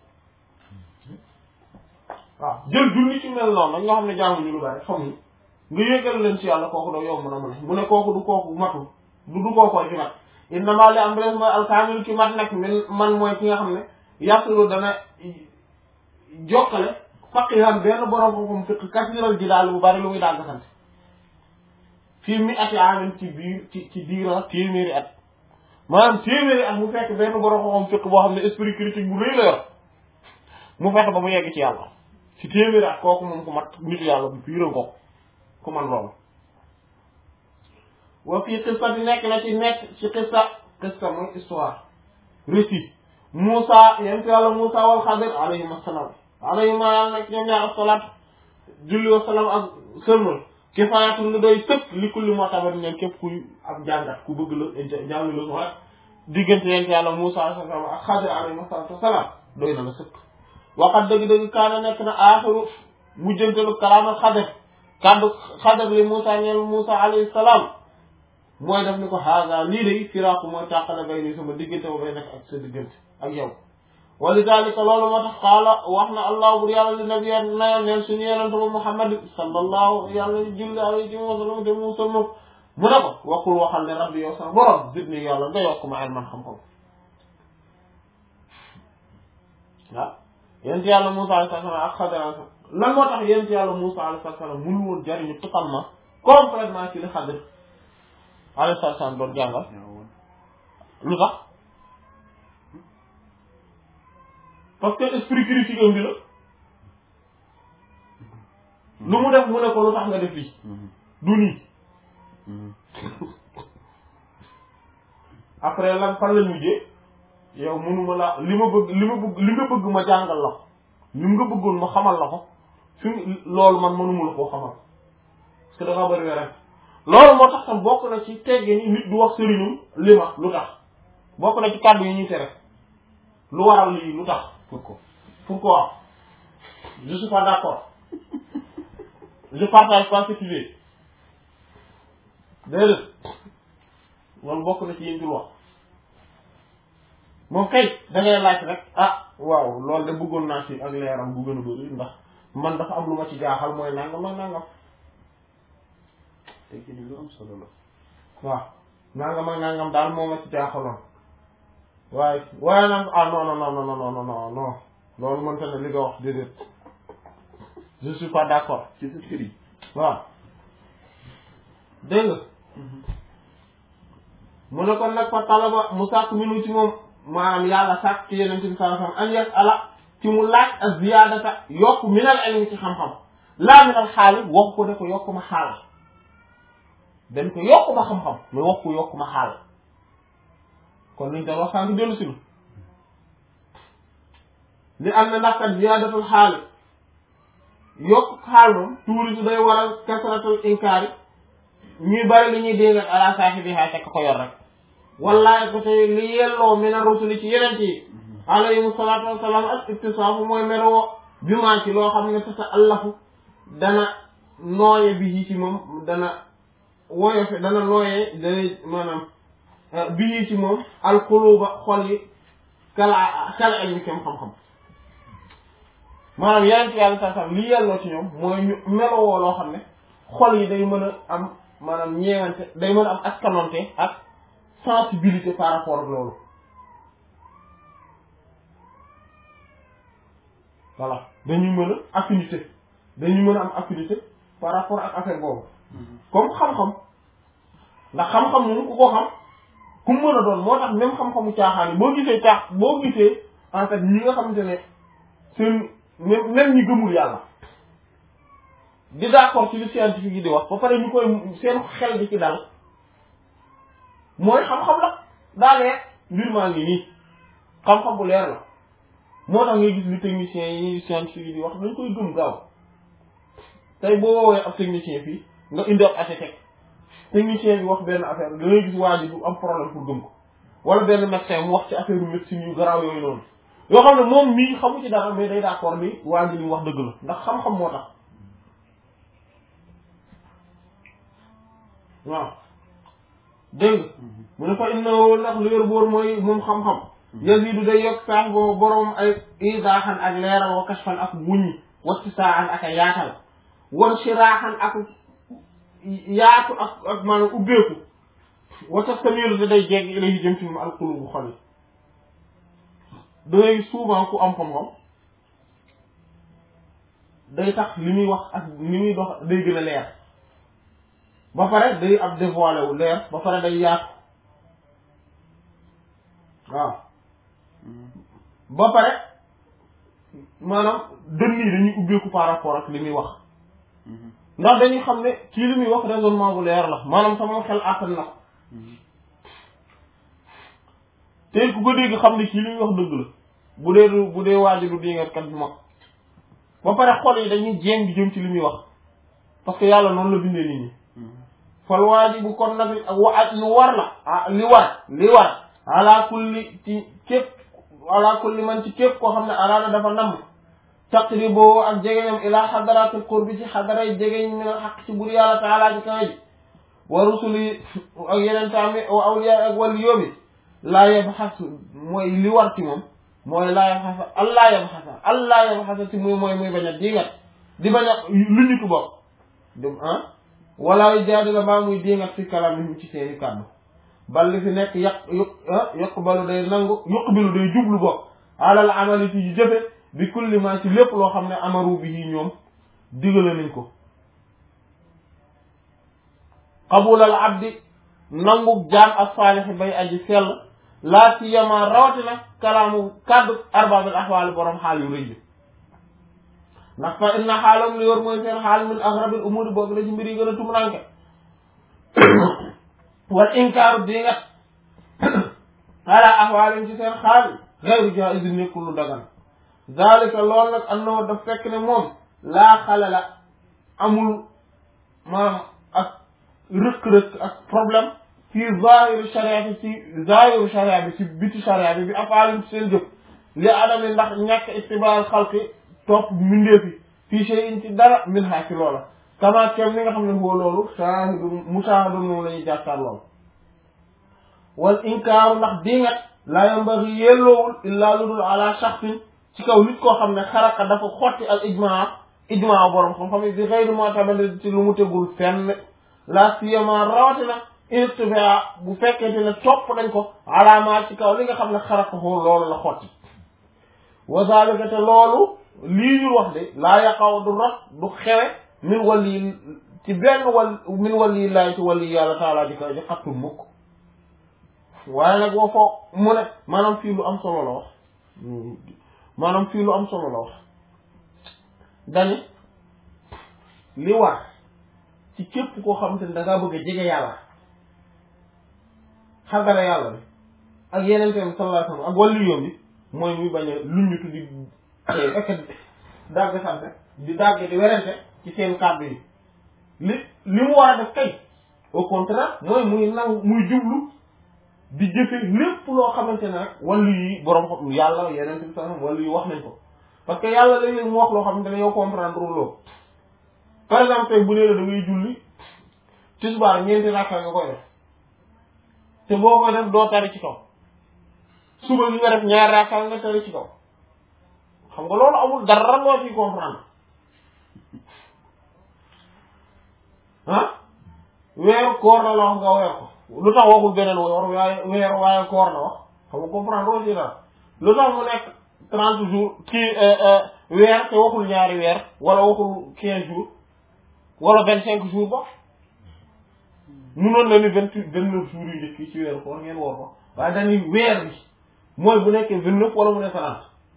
waaw jël junni ci mel noonu nag ñoo xam ne jànguñu lu bari xamuñu nga yéggal leen ci yàlla kooku doo yomb na mu ne kooku du kooku matul du kookoo ci mat innama li am res mooy alkaamil ki mat nag man mooy ki nga xam ne yàqulu dana jokkale faqihan benn borom xam-xam fiq kasiral ji daal bu bari lu muy dàgg sant fii mi ati amin ci biir ci diira téeméeri at maanaam téeméeri at mu fekk benn borom xam-xam fiq boo xam ne esprit critique bu rëy la yor mu fekk ba mu yegg ci yàlla ci téeméeri at kooku moom ku mat nitu yàlla bu piiral ko ku man loolu wa fii qissa di nekk na ci qissa mooy histoire récit Moussa yent yàlla Moussa wal Xadir alayhim assalaam alayhima yàlla nag ñoom ñaar asalaat julli wa salaam ak sërmal kifaayatun lu doy sëkk li kulli moo tabat ñeen képp kuy ab jàngat ku bëgg la jàng la wax diggante yent yàlla Moussa ak Xadir alayhim assalaam doy na la sëkk waxat dëgg-dëgg kaana nekk na aaxiru mujjantelu kalaamal Xadir kàddu Xadir li Moussa ñeel Moussa alayhi salaam mooy def ni ko haga lii de firaaku mooy tàqale bay nii sama diggante ba bay nekk ak sa diggante ak yow walidalika loolu moo tax qaala wax na allah bur yàlla li nabiya na neen suñu yenente ba Muhammad sallallahu yàlla julli alayhi wa sallam te mu sallam mu ne ko waxul waxal ne rabbi yow sama borom zidni yàlla nga yokk ma ilman xam-xam waaw yent yàlla Moussa alayhi salaam ak Xadir lan moo tax yent yàlla Moussa alayhi salaam mënu woon jariñu totalement complètement ci li Xadir alayhi salaam doon jàngal lu tax parce que esprit critique am bi la lu mu def mu ne ko lu tax nga def lii du nii après lan fan la mujjee yow mënuma la li nga bëgg ma jàngal la ko li nga bëggoon ma xamal la ko fi loolu man mënuma la koo xamal parce que da nga bëri rek loolu moo tax tam bokk na ci tegge ni nit du wax sëriñum li ma lu tax bokk na ci kàddu yi ñuy tere lu waral lii lu tax pourquoi je suis pas d'accord je partage pas ce que tu dis déedéet loolu bokk na ci yéen dul wax moom kay da ngay laaj rek ah waaw loolu de bëggoon naa ci ak leeram bu gën a bëri ndax man dafa am lu ma ci jaaxal mooy nangam ak nangam tey jii lu am solo la. waaw nangam ak nangam daal moo ma ci jaaxaloon waaye nag ah non loolu mënta ne li nga wax déedéet je suis pas d'accord ci sa sëriñ. waaw dégg nga mu ne kon nag fa talaba mu sàkk minu ci moom maanaam yàlla sàkk ci yeneen bi sallallahu alayhi wasallam an yas'ala ci mu laaj ak ziyaadata yokk minal ilmi ci xam-xam laa minal xaali waxu ko ne ko yokk ma xaal dañ ko yokk ma xam-xam mais wax ko yokk ma xaal kon liñ doon wax sànq dellu si lu li am na ndax kat ziyaadatul xaali yokk xaal moom tuuri su day waral kasratul inkaari ñuy bari li ñuy déggal ala saahibiha fekk ko yor rek wallahi ko tey li yelloo min ar-rusuli ci yeneen yi alayhimu salaatu wassalaam ak ittisaafu mooy meloo bi maa ci loo xam ne tata allafu dana nooye bi ci moom dana woyofe dana nooye dana maanaam bi ci moom alquluba xol yi kala ilmi kem xam-xam maanaam yeneen ci yàlla saa saa li yelloo ci ñoom mooy ñu melowoo loo xam ne xol yi day mën a am maanaam ñeewante day mën a am askanonte ak sensibilité par rapport ak loolu voilà dañuy mën a affinité dañuy mën a am affinité par rapport ak affaire boobu comme xam-xam ndax xam-xam moom ku ko xam ku mën a doon moo tax même xam-xamu caaxaan yi boo gisee en fait ñi nga xamante ne seen même ñi gëmul yàlla di d'accord ci li scientifique yi di wax ba pare ñu koy seen xel di ci dal mooy xam-xam la daa leer mbir maa ngi nii xam-xam bu leer la moo tax ngay gis li techniciens yi scientifique yi di wax dañ koy gëm gaaw tey boo woowee ab technicien fii nga indi ab architecte technicien bi wax benn affaire da ngay gis waa ji du am problème pour gëm ko wala benn médecin mu wax ci affaire médecine yu garaaw yooyu noonu yoo xam ne moom mii xamu ci dara mais day d'accord ni waa ji li mu wax dëgg la ndax xam-xam moo tax waaw dégg nga mu ne fa innahu ndax lu yor boor mooy moom xam-xam yazidu day yokk saax boobu boroom ay idaaxan ak leeral wa kashfan ak wuññi wattisaan ak a yaatal wan shiraaxan ak yaatu ak maanaam ubbeeku wa tastamiru da day jegg ilayhi jëm ci moom alqulubu xol yi dangay souvent ku am xam-xam day tax li muy wax ak li muy dox day gën a leer ba pare day ab dévoilé wu leer ba pare day yaatu waaw ba pare maanaam dënn yi dañuy ubbeeku par rapport ak li muy wax ndax dañuy xam ne kii li muy wax raisonnement bu leer la maanaam sama xel àttan na ko te ku ko dégg xam ne kii li muy wax dëgg la bu dee waaji du dingat kat bu mag ba pare xol yi dañuy jéem di jëm ci li muy wax parce que yàlla noonu la bindee nit ñi fal waajibu kon nag lu war la ah li war ala kulli ci képp ala kulli man ci képp koo xam ne araada dafa namm taqribo ak jegeñam ila xadaratul qurbi ci xadaray jegeñ min al xaq ci bur yàlla taala ji kawe ji wa rusuli ak yeneen taami wa awliya ak wàllu yóbbi laa yabxas mooy li war ci moom mooy laa yabxasa allah yabxasa ci muy bañ a dingat di bañ a lu ñu tubaab wala yu jaadi la maa muy dingat fi kalam ci seeni kàddu bal li fi nekk yuqbalu day nangu yuqbilu day jublu bokk alal amali ci jëfe bi kulli ma ci lépp loo xam ne amaru bi yi ñoom digale nañ ko qabulal abdi nangu jaam ak saalixi bay aji sell laa ci yama rawatina kalaamu kàddu arbaabil axwaali borom xaal yu rëy ndax fa inna xaalam li yor mooy seen xaal min axrabil umuri boobu la ci mbir yi gën a tumuranke wal inkaaru di nga ala ahwaalin ci seen xaal ghayru jaa'iz nekkul lu dagan zalika loolu nag annahu daf fekk ne moom laa xalala amul maanaam ak rëkk-rëkk ak problème fii zahiru sharia bi ci zahiru sharia bi ci biti sharia bi afaalin seen jëf li adami ndax ñàkk ittibaal xalqi topp mbindeefi fii shay'in ci dara min ha ci loola kama kem li nga xam ne boo loolu shahidun mushahadun moom la ñuy jàkkaar lool wal inkaaru ndax dingat la yambaghi yelloowul illaa lu dul ala shakhsin ci kaw nit koo xam ne xaraka dafa xotti al ijmaa borom xam-xam yi bi ghayri mu'tabar ci lu mu tegul fenn la siyama rawatina istibaa bu fekkente ne topp dañ ko alaama ci kaw li nga xam ne xaraka xool loolu la xotti wa zalika te loolu lii ñu wax de laa yaqaw du rot du xewe min wali ci benn min wali laay ci wali yàlla taala di koy di xattul mukk waaye nag boo foo mu ne maanaam fii lu am solo la wax maanaam fii lu am solo la wax dani li war ci képp koo xamante ne da ngaa bëgg a jege yàlla xagara yàlla bi ak yeneen tamit sallallahu alayhi wasallam ak wàllu yoon bi mooy muy bañ a luñ ñu tuddi ek dagg sante di dagg di werante ci seen kàddu yi li mu war a def kay au contraire mooy muy jublu di jëfe lépp loo xamante ne rek wàllu yi borom xam yàlla yeneen tamit sallallahu wàllu yi wax nañ ko parce que yàlla léeg-léeg mu wax loo xamante ne yow comprendre loo par exemple tey bu nee la da ngay julli tisbaar 4 rakka nga koy def te boo koy def doo tari ci kaw suba li nga def 2 rakka nga tari ci kaw xam nga loolu amul dara loo ciy comprendre ah weeru koor la wax nga weer ko lu tax waxul beneen waaye koor la wax xam nga comprendre loo ci dara lu tax mu nekk 30 jours kii weer te waxul 2 weer wala waxul 15 jours wala 25 jours ba munoon na ni 29 jours yu njëkk yi ci weeru koor ngeen woor ko waaye dañuy weer bi mooy bu nekkee 29 wala mu ne 30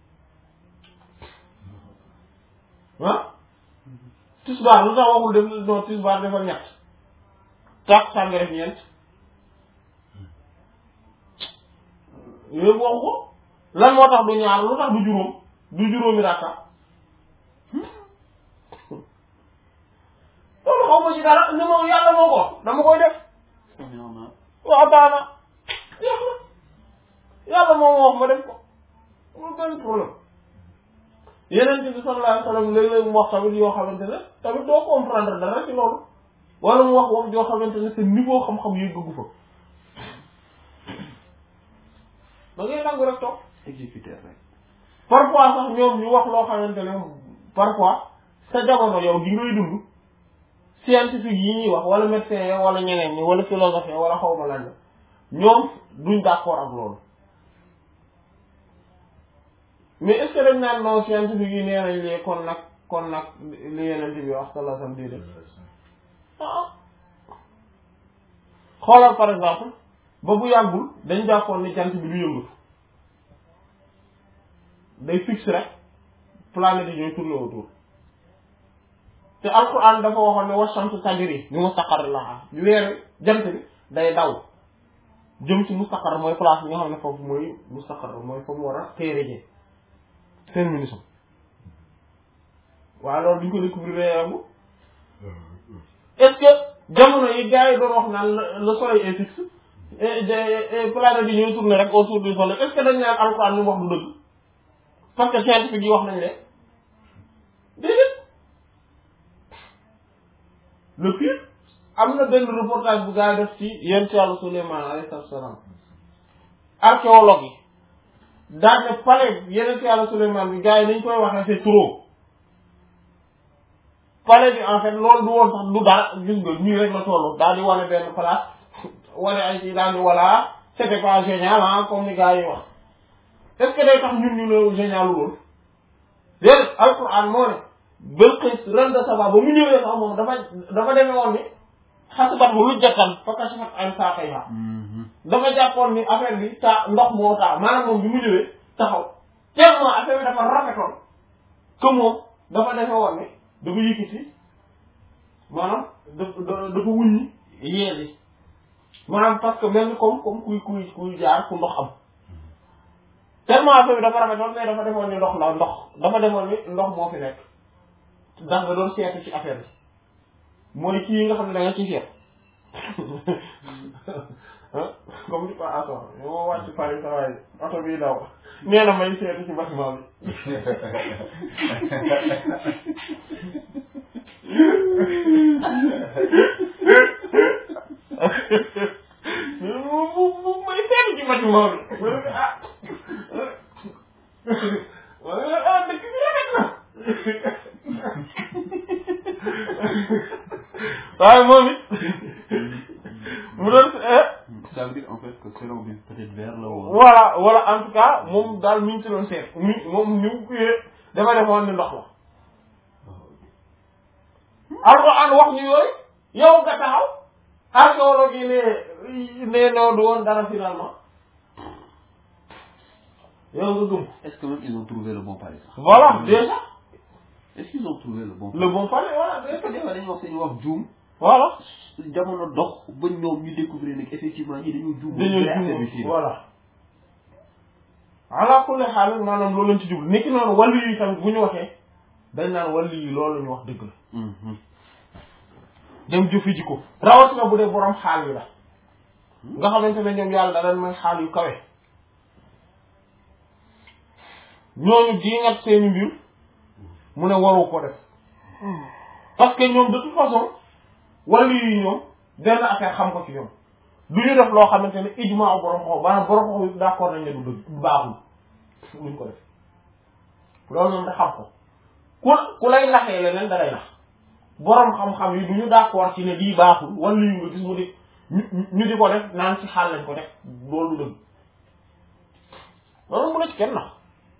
ah tisbaar lu tax waxul def non tisbaar defal 3 tak sànga def 4 yooyu waxu ko lan moo tax du 2 lu tax du juróomi rakka loolu xaw ma ci dara ni moom yàlla moo ko dama koy def waaw baana yàlla moo wax ma def ko amul benn problème yeneen bi sallallahu alayhi wasallam léeg-léeg mu wax tamit yoo xamante ne tamit doo comprendre dara ci loolu wala mu wax joo xamante ne sa niveau xam-xam yëggu fa da ngay nangu rek toog exécuteur rek parfois sax ñoom ñu wax loo xamante ne parfois sa jamono yow gi ngay dund scientifique yi ñuy wax wala médecin ya wala ñeneen ñi wala philosophe ya wala xawma lan ñoom duñ d'accord ak loolu mais est-ce que dañ naan non scientifique yi nee nañ lee kon nag li yeneen bi wax sallallahu alayhi wasallam déedéet xoolal par exemple ba bu yàggul dañ jàppoon ni jant bi du yëngatu day fixe rek planète yi ñooy tourner autour te alquran dafa waxoon ne washamsu tajri li mustaqarrin laha weer jant bi day daw jëm ci mustaqarr mooy place bi nga xam ne foofu mooy mustaqarr mooy fa mu war a téere seen munition waaye loolu duñ ko découvrir yamu est-ce que jamono yi gars yi doon wax naan le soleil est fixe et planète yi ñooy tourner rek autour du soleil est-ce que dañ naan alquran ni mu wax du dëgg parce que scientifique yi wax nañ leen déedéet le pire am na benn reportage bu gars yi def ci yonent Yàlla Suleymaan alayhi salaam archéologue yi daal ne palais yonent Yàlla Suleymaan bi gars yi nañ koy waxee c'est trop palais bi en fait loolu du woon sax du dara gis nga nii rek la tollu daal di wane benn place wane ay ci daal di voilà c'était pas génial hein comme ni gars yi wax est-ce que day tax ñun ñu ne génial loolu déedéet alquran moo ne Bilqis reine de Saba ba mu ñëwee sax moom dafa demee woon ni xasibat bu lujjatan fa kashafat an saqayha dafa jàppoon ni affaire bi ndox moo taa maanaam moom bi mu ñëwee taxaw tellement affaire bi dafa rafetoon que moom dafa defee woon ni dafa yëkkati maanaam dafa wuññi yeel yi maanaam parce que mel ni comme kuy jaar fu ndox am tellement affaire bi dafa rafetoon mais dafa demoon ni ndox dafa demoon ni ndox moo fi nekk ndax nga doon seetu ci affaire bi mooy kii yi nga xam ne da nga ci seet comme ni ko aso moo wàcc Paris sa waaye oto bii daw nee na may seetu ci bâtiment bi may seetu ci bâtiment bi dëkk bi rafet na waaye moom it mu doon ça veut dire en fait que selon bi peut-être vers la woon. voilà en tout cas moom daal mi ngi ci doon seet moom ni mu kuyee dafa defoon ni ndox la alxuraan wax ñu yooyu yow nga taxaw archéologue yi ne noo du woon dara finalement yow nga gëm. Est-ce que même ils ont trouvé le bon palais sax. Voilà déjà. Est-ce qu'ils ont trouvé le bon palais. Le bon palais voilà. Est-ce que des fois dañuy wax seen wax juum. Voilà. jamono dox ba ñoom ñu découvrir nag effectivement ñi dañoo juum. voilà. ala kulli xaal maanaam loolu lañ ci jublu niki noonu wàllu yi tamit bu ñu waxee dañ naan wàllu yi loolu la ñu wax dëgg la. dem jëfi ji ko. rawatina bu dee borom xaal yi la. nga xamante ne ñoom yàlla da leen may xaal yu kawe. ñooñu diingat seeni mbir mu ne waru ko def parce que ñoom de toute façon wàllu yi ñoom benn affaire xam ko ci ñoom du ñu def loo xamante ne ijmaa borom xaw maanaam borom xaw d'accord nañ ne du dëgg du baaxul duñ ko def loolu moom da xam ko ku lay naxee leneen da lay nax borom xam-xam yi du ñu d'accord ci ne lii baaxul wàllu yu nga gis mu di ñu di ko def naan ci xaal lañ ko def loolu du dëgg loolu mu la ci kenn nax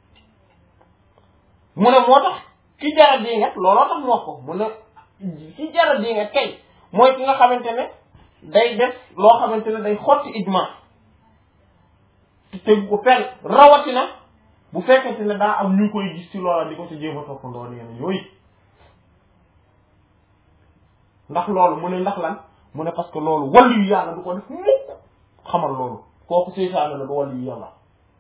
mu ne moo tax ki jara dingat looloo tax mu wax ko mu ne ki jara dingat kay mooy ki nga xamante ne day def loo xamante ne day xotti ijma te tegu ko fenn rawatina bu fekkente ne daa am ñu koy gis ci loola di ko ci jéem a toppandoo yeneen yooyu ndax loolu mu ne ndax lan mu ne parce que loolu wàllu yu yàlla du ko def mukk xamal loolu kooku seytaane la du wàllu yu yàlla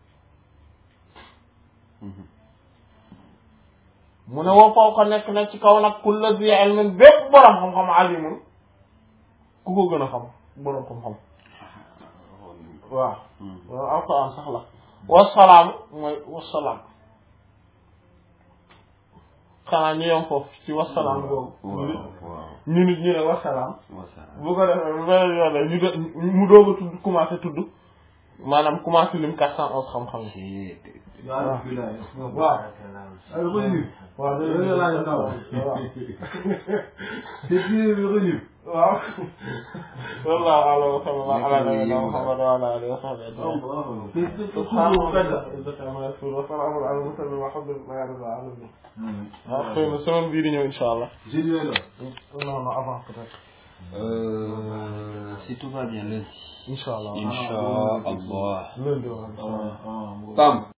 mu ne woo foo ko nekk na ci kaw nag kulla zi ilmin bépp borom xam-xam alimun ku ko gën a xam borom xam-xam waaw waaw alquran sax la wasalaam mooy wasalaam xanaa ñu yom foofu ci wasalaam boobu ñu nit ñu ne wasalaam bu ko defee beneen yoon mu doog a tudd commencé tudd maanaam commencé lim 411 xam-xam yi waaw waaw waaw loolu laa ñu waaw waaw wallahu a'lam wa sallallahu ala nabiyyina Muhammad wa ala alihi wa sahbihi ajma'in wa xëy na semaine bii di ñëw insha allah non non avant peut-être si tout va bien lundi insha allah insha allah lundi